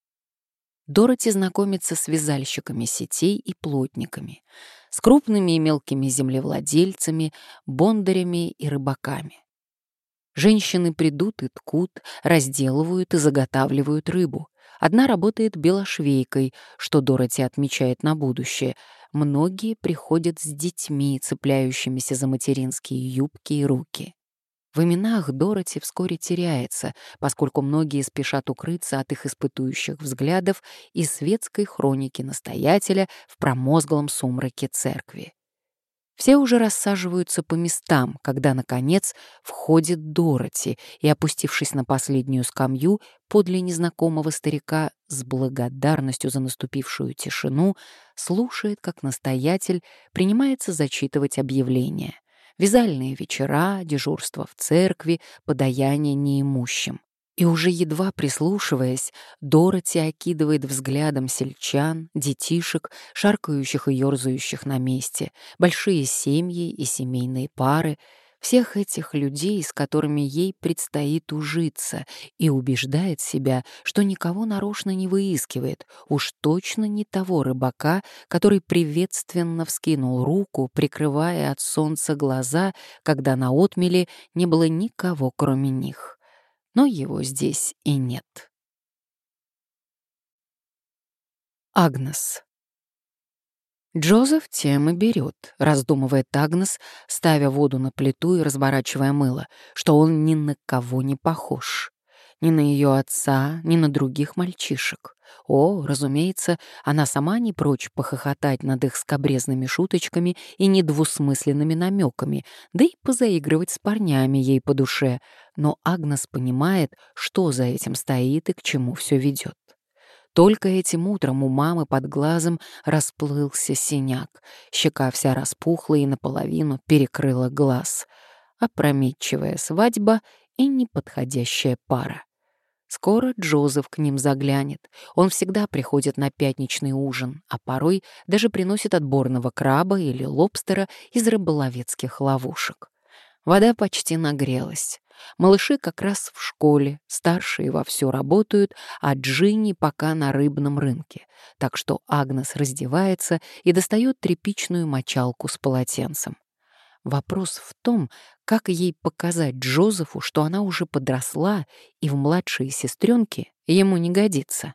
Дороти знакомится с вязальщиками сетей и плотниками, с крупными и мелкими землевладельцами, бондарями и рыбаками. Женщины придут и ткут, разделывают и заготавливают рыбу. Одна работает белошвейкой, что Дороти отмечает на будущее. Многие приходят с детьми, цепляющимися за материнские юбки и руки. В именах Дороти вскоре теряется, поскольку многие спешат укрыться от их испытующих взглядов и светской хроники настоятеля в промозглом сумраке церкви. Все уже рассаживаются по местам, когда, наконец, входит Дороти и, опустившись на последнюю скамью подле незнакомого старика, с благодарностью за наступившую тишину, слушает, как настоятель принимается зачитывать объявления. Вязальные вечера, дежурство в церкви, подаяние неимущим. И уже едва прислушиваясь, Дороти окидывает взглядом сельчан, детишек, шаркающих и ерзающих на месте, большие семьи и семейные пары, всех этих людей, с которыми ей предстоит ужиться, и убеждает себя, что никого нарочно не выискивает, уж точно не того рыбака, который приветственно вскинул руку, прикрывая от солнца глаза, когда на отмеле не было никого, кроме них. Но его здесь и нет. Агнес. Джозеф тем и берет, раздумывает Агнес, ставя воду на плиту и разворачивая мыло, что он ни на кого не похож. Ни на ее отца, ни на других мальчишек. О, разумеется, она сама не прочь похохотать над их скабрезными шуточками и недвусмысленными намеками, да и позаигрывать с парнями ей по душе. Но Агнес понимает, что за этим стоит и к чему все ведет. Только этим утром у мамы под глазом расплылся синяк, щека вся распухла и наполовину перекрыла глаз. Опрометчивая свадьба и неподходящая пара. Скоро Джозеф к ним заглянет. Он всегда приходит на пятничный ужин, а порой даже приносит отборного краба или лобстера из рыболовецких ловушек. Вода почти нагрелась. Малыши как раз в школе, старшие вовсю работают, а Джинни пока на рыбном рынке. Так что Агнес раздевается и достает тряпичную мочалку с полотенцем. Вопрос в том, как ей показать Джозефу, что она уже подросла и в младшие сестренки ему не годится.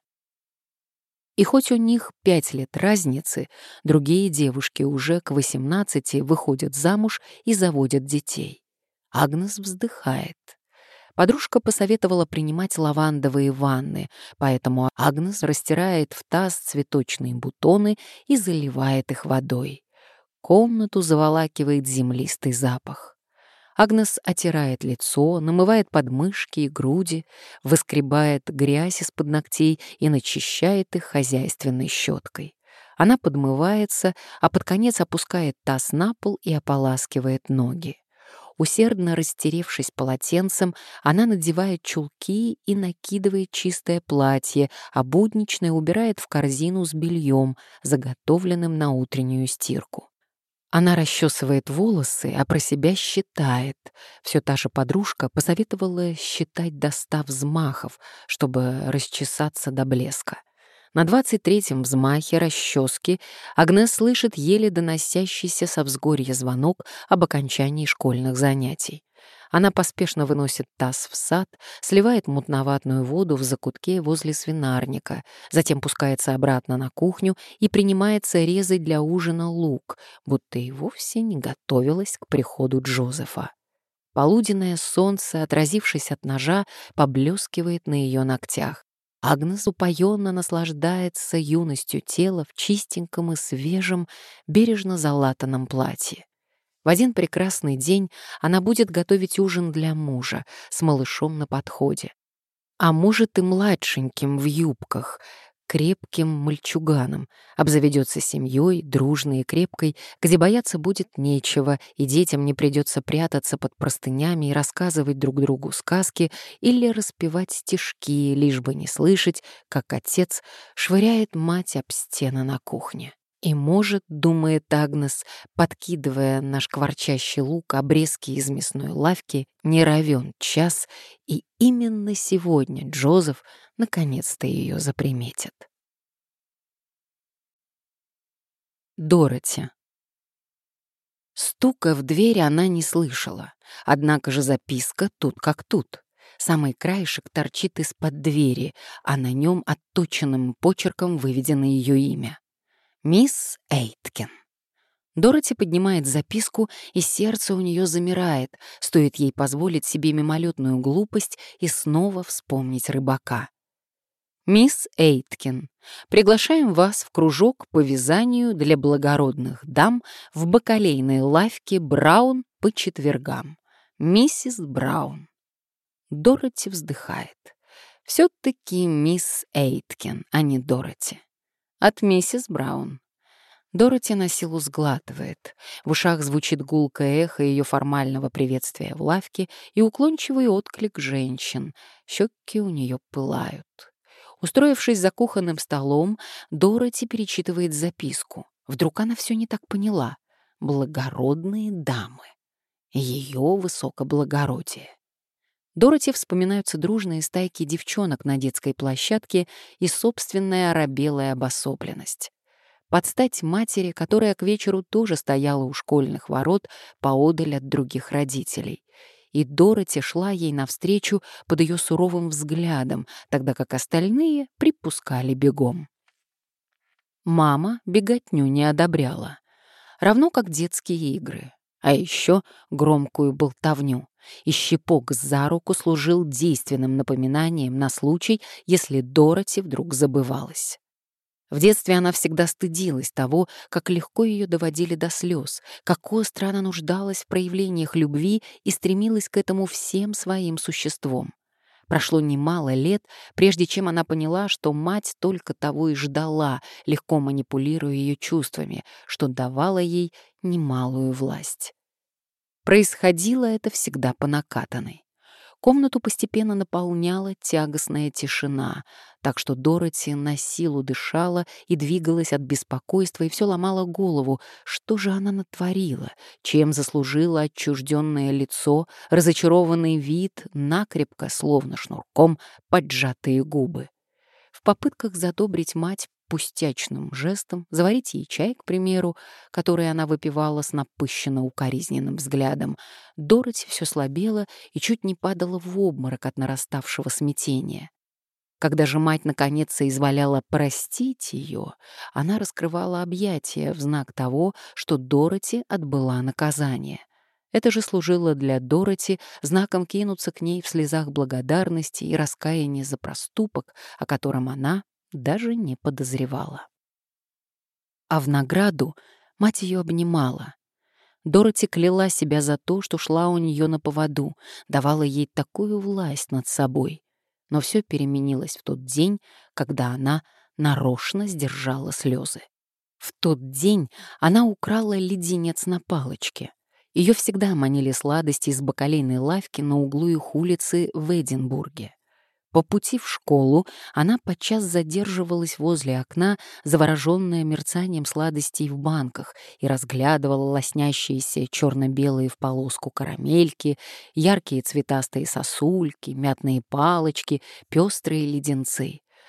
И хоть у них 5 лет разницы, другие девушки уже к 18 выходят замуж и заводят детей. Агнес вздыхает. Подружка посоветовала принимать лавандовые ванны, поэтому Агнес растирает в таз цветочные бутоны и заливает их водой. Комнату заволакивает землистый запах. Агнес оттирает лицо, намывает подмышки и груди, выскребает грязь из-под ногтей и начищает их хозяйственной щеткой. Она подмывается, а под конец опускает таз на пол и ополаскивает ноги. Усердно растеревшись полотенцем, она надевает чулки и накидывает чистое платье, а будничное убирает в корзину с бельем, заготовленным на утреннюю стирку. Она расчесывает волосы, а про себя считает. Все та же подружка посоветовала считать до 100 взмахов, чтобы расчесаться до блеска. На 23-м взмахе расчески Агнес слышит еле доносящийся со взгорья звонок об окончании школьных занятий. Она поспешно выносит таз в сад, сливает мутноватую воду в закутке возле свинарника, затем пускается обратно на кухню и принимается резать для ужина лук, будто и вовсе не готовилась к приходу Джозефа. Полуденное солнце, отразившись от ножа, поблескивает на ее ногтях. Агнес упоенно наслаждается юностью тела в чистеньком и свежем, бережно залатанном платье. В один прекрасный день она будет готовить ужин для мужа с малышом на подходе. А может и младшеньким в юбках, крепким мальчуганом, обзаведется семьей, дружной и крепкой, где бояться будет нечего, и детям не придется прятаться под простынями и рассказывать друг другу сказки или распевать стишки, лишь бы не слышать, как отец швыряет мать об стены на кухне. И может, думает Агнес, подкидывая на шкварчащий лук обрезки из мясной лавки, не равен час, и именно сегодня Джозеф наконец-то ее заприметит. Дороти. Стука в дверь она не слышала, однако же записка тут как тут. Самый краешек торчит из-под двери, а на нем отточенным почерком выведено ее имя. Мисс Эйткин. Дороти поднимает записку, и сердце у нее замирает, стоит ей позволить себе мимолетную глупость и снова вспомнить рыбака. «Мисс Эйткин, приглашаем вас в кружок по вязанию для благородных дам в бакалейной лавке Браун по четвергам. Миссис Браун». Дороти вздыхает. Все-таки мисс Эйткин, а не Дороти. От миссис Браун. Дороти на силу сглатывает. В ушах звучит гулкое эхо ее формального приветствия в лавке и уклончивый отклик женщин. Щеки у нее пылают. Устроившись за кухонным столом, Дороти перечитывает записку. Вдруг она все не так поняла. Благородные дамы. Ее высокоблагородие. Дороти вспоминаются дружные стайки девчонок на детской площадке и собственная оробелая обособленность. Под стать матери, которая к вечеру тоже стояла у школьных ворот поодаль от других родителей. И Дороти шла ей навстречу под ее суровым взглядом, тогда как остальные припускали бегом. Мама беготню не одобряла, равно как детские игры, а еще громкую болтовню. И щепок за руку служил действенным напоминанием на случай, если Дороти вдруг забывалась. В детстве она всегда стыдилась того, как легко ее доводили до слез, как остро она нуждалась в проявлениях любви и стремилась к этому всем своим существом. Прошло немало лет, прежде чем она поняла, что мать только того и ждала, легко манипулируя ее чувствами, что давала ей немалую власть. Происходило это всегда по накатанной. Комнату постепенно наполняла тягостная тишина, так что Дороти на силу дышала и двигалась от беспокойства и все ломала голову, что же она натворила, чем заслужила отчужденное лицо, разочарованный вид, накрепко, словно шнурком, поджатые губы. В попытках задобрить мать пустячным жестом, заварить ей чай, к примеру, который она выпивала с напыщенно-укоризненным взглядом, Дороти все слабела и чуть не падала в обморок от нараставшего смятения. Когда же мать наконец соизволяла простить ее, она раскрывала объятия в знак того, что Дороти отбыла наказание. Это же служило для Дороти знаком кинуться к ней в слезах благодарности и раскаяния за проступок, о котором она даже не подозревала. А в награду мать ее обнимала. Дороти кляла себя за то, что шла у нее на поводу, давала ей такую власть над собой. Но все переменилось в тот день, когда она нарочно сдержала слезы. В тот день она украла леденец на палочке. Ее всегда манили сладости из бакалейной лавки на углу их улицы в Эдинбурге. По пути в школу она подчас задерживалась возле окна, завороженная мерцанием сладостей в банках, и разглядывала лоснящиеся черно-белые в полоску карамельки, яркие цветастые сосульки, мятные палочки, пестрые леденцы.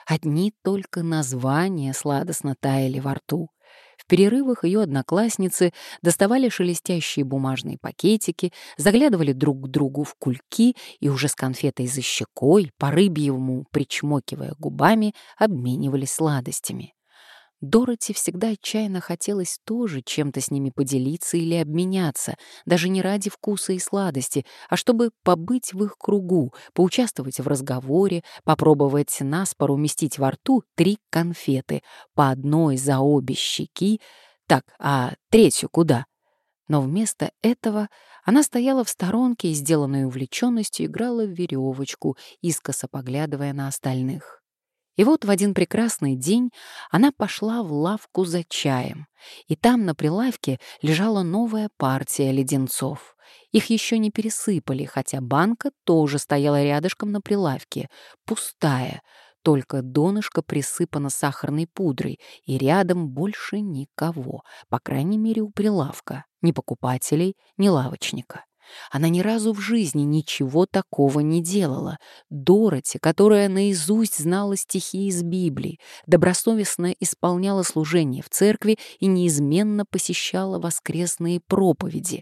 Одни только названия сладостно таяли во рту. В перерывах ее одноклассницы доставали шелестящие бумажные пакетики, заглядывали друг к другу в кульки и уже с конфетой за щекой, по-рыбьему причмокивая губами, обменивались сладостями. Дороти всегда отчаянно хотелось тоже чем-то с ними поделиться или обменяться, даже не ради вкуса и сладости, а чтобы побыть в их кругу, поучаствовать в разговоре, попробовать наспор уместить во рту 3 конфеты, по одной за обе щеки. Так, а третью куда? Но вместо этого она стояла в сторонке и, сделанной увлеченностью, играла в веревочку, искоса поглядывая на остальных. И вот в один прекрасный день она пошла в лавку за чаем, и там на прилавке лежала новая партия леденцов. Их еще не пересыпали, хотя банка тоже стояла рядышком на прилавке, пустая, только донышко присыпано сахарной пудрой, и рядом больше никого, по крайней мере у прилавка, ни покупателей, ни лавочника. Она ни разу в жизни ничего такого не делала. Дороти, которая наизусть знала стихи из Библии, добросовестно исполняла служение в церкви и неизменно посещала воскресные проповеди.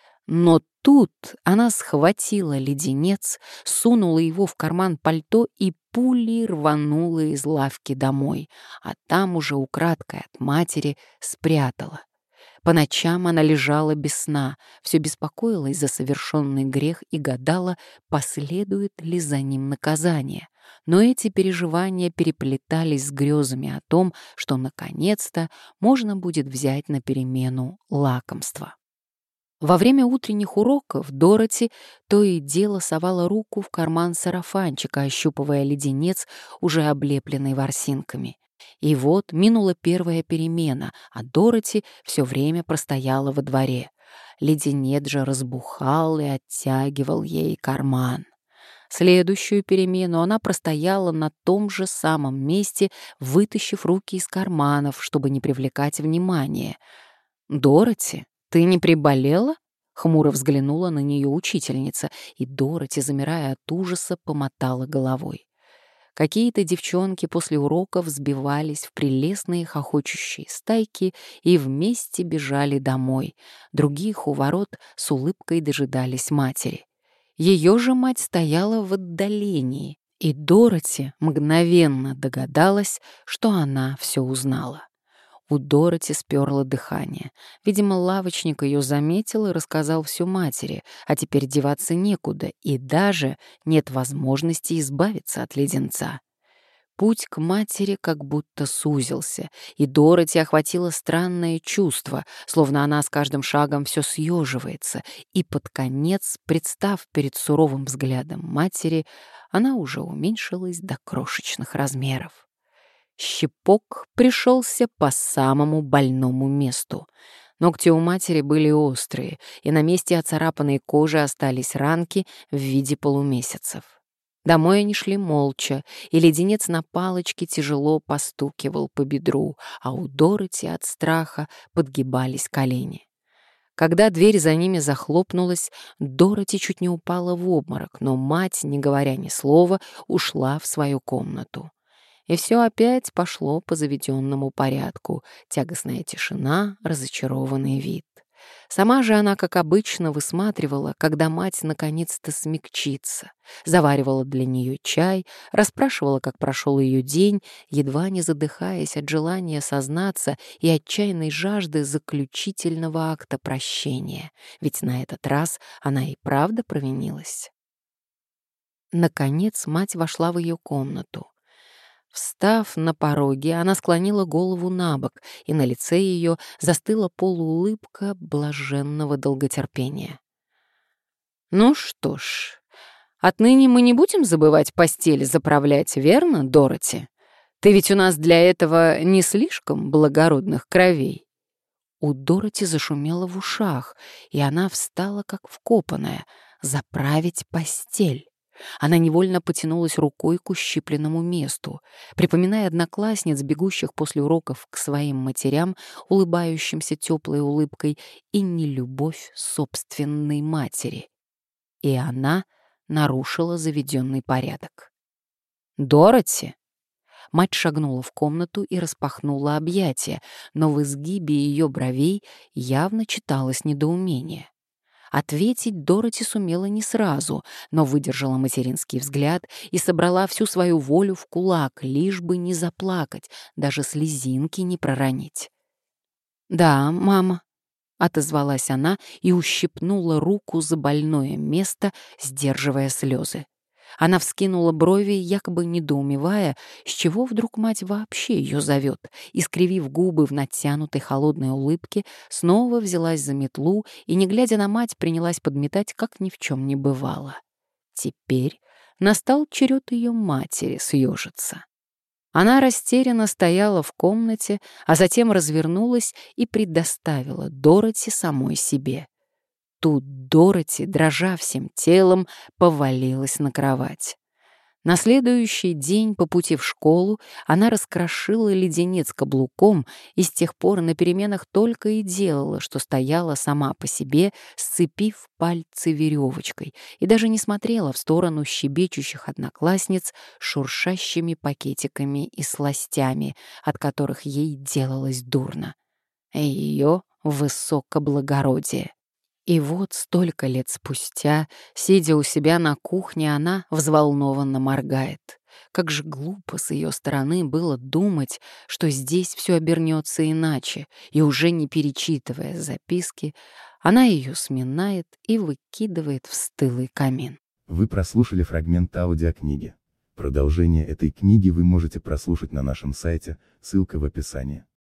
Но тут она схватила леденец, сунула его в карман пальто и пулей рванула из лавки домой, а там уже украдкой от матери спрятала. По ночам она лежала без сна, все беспокоилась за совершенный грех и гадала, последует ли за ним наказание. Но эти переживания переплетались с грезами о том, что наконец-то можно будет взять на перемену лакомство. Во время утренних уроков Дороти то и дело совала руку в карман сарафанчика, ощупывая леденец, уже облепленный ворсинками. И вот минула первая перемена, а Дороти все время простояла во дворе. Леденец же разбухал и оттягивал ей карман. Следующую перемену она простояла на том же самом месте, вытащив руки из карманов, чтобы не привлекать внимания. «Дороти, ты не приболела?» — хмуро взглянула на нее учительница, и Дороти, замирая от ужаса, помотала головой. Какие-то девчонки после уроков сбивались в прелестные хохочущие стайки и вместе бежали домой. Других у ворот с улыбкой дожидались матери. Ее же мать стояла в отдалении, и Дороти мгновенно догадалась, что она все узнала. У Дороти сперло дыхание. Видимо, лавочник ее заметил и рассказал всю матери, а теперь деваться некуда, и даже нет возможности избавиться от леденца. Путь к матери как будто сузился, и Дороти охватило странное чувство, словно она с каждым шагом все съеживается, и под конец, представ перед суровым взглядом матери, она уже уменьшилась до крошечных размеров. Щипок пришелся по самому больному месту. Ногти у матери были острые, и на месте оцарапанной кожи остались ранки в виде полумесяцев. Домой они шли молча, и леденец на палочке тяжело постукивал по бедру, а у Дороти от страха подгибались колени. Когда дверь за ними захлопнулась, Дороти чуть не упала в обморок, но мать, не говоря ни слова, ушла в свою комнату. И все опять пошло по заведенному порядку. Тягостная тишина, разочарованный вид. Сама же она, как обычно, высматривала, когда мать наконец-то смягчится. Заваривала для нее чай, расспрашивала, как прошел ее день, едва не задыхаясь от желания сознаться и отчаянной жажды заключительного акта прощения. Ведь на этот раз она и правда провинилась. Наконец мать вошла в ее комнату. Встав на пороге, она склонила голову набок, и на лице ее застыла полуулыбка блаженного долготерпения. «Ну что ж, отныне мы не будем забывать постель заправлять, верно, Дороти? Ты ведь у нас для этого не слишком благородных кровей». У Дороти зашумело в ушах, и она встала как вкопанная. Заправить постель. Она невольно потянулась рукой к ущипленному месту, припоминая одноклассниц, бегущих после уроков к своим матерям, улыбающимся теплой улыбкой, и нелюбовь собственной матери. И она нарушила заведенный порядок. «Дороти!» Мать шагнула в комнату и распахнула объятия, но в изгибе ее бровей явно читалось недоумение. Ответить Дороти сумела не сразу, но выдержала материнский взгляд и собрала всю свою волю в кулак, лишь бы не заплакать, даже слезинки не проронить. «Да, мама», — отозвалась она и ущипнула руку за больное место, сдерживая слезы. Она вскинула брови, якобы недоумевая, с чего вдруг мать вообще ее зовет, и, скривив губы в натянутой холодной улыбке, снова взялась за метлу и, не глядя на мать, принялась подметать, как ни в чем не бывало. Теперь настал черед ее матери съежиться. Она растерянно стояла в комнате, а затем развернулась и предоставила Дороти самой себе. Тут Дороти, дрожа всем телом, повалилась на кровать. На следующий день по пути в школу она раскрошила леденец каблуком и с тех пор на переменах только и делала, что стояла сама по себе, сцепив пальцы веревочкой, и даже не смотрела в сторону щебечущих одноклассниц с шуршащими пакетиками и сластями, от которых ей делалось дурно. Ее высокоблагородие. И вот столько лет спустя, сидя у себя на кухне, она взволнованно моргает. Как же глупо с ее стороны было думать, что здесь все обернется иначе, и уже не перечитывая записки, она ее сминает и выкидывает в стылый камин. Вы прослушали фрагмент аудиокниги. Продолжение этой книги вы можете прослушать на нашем сайте, ссылка в описании.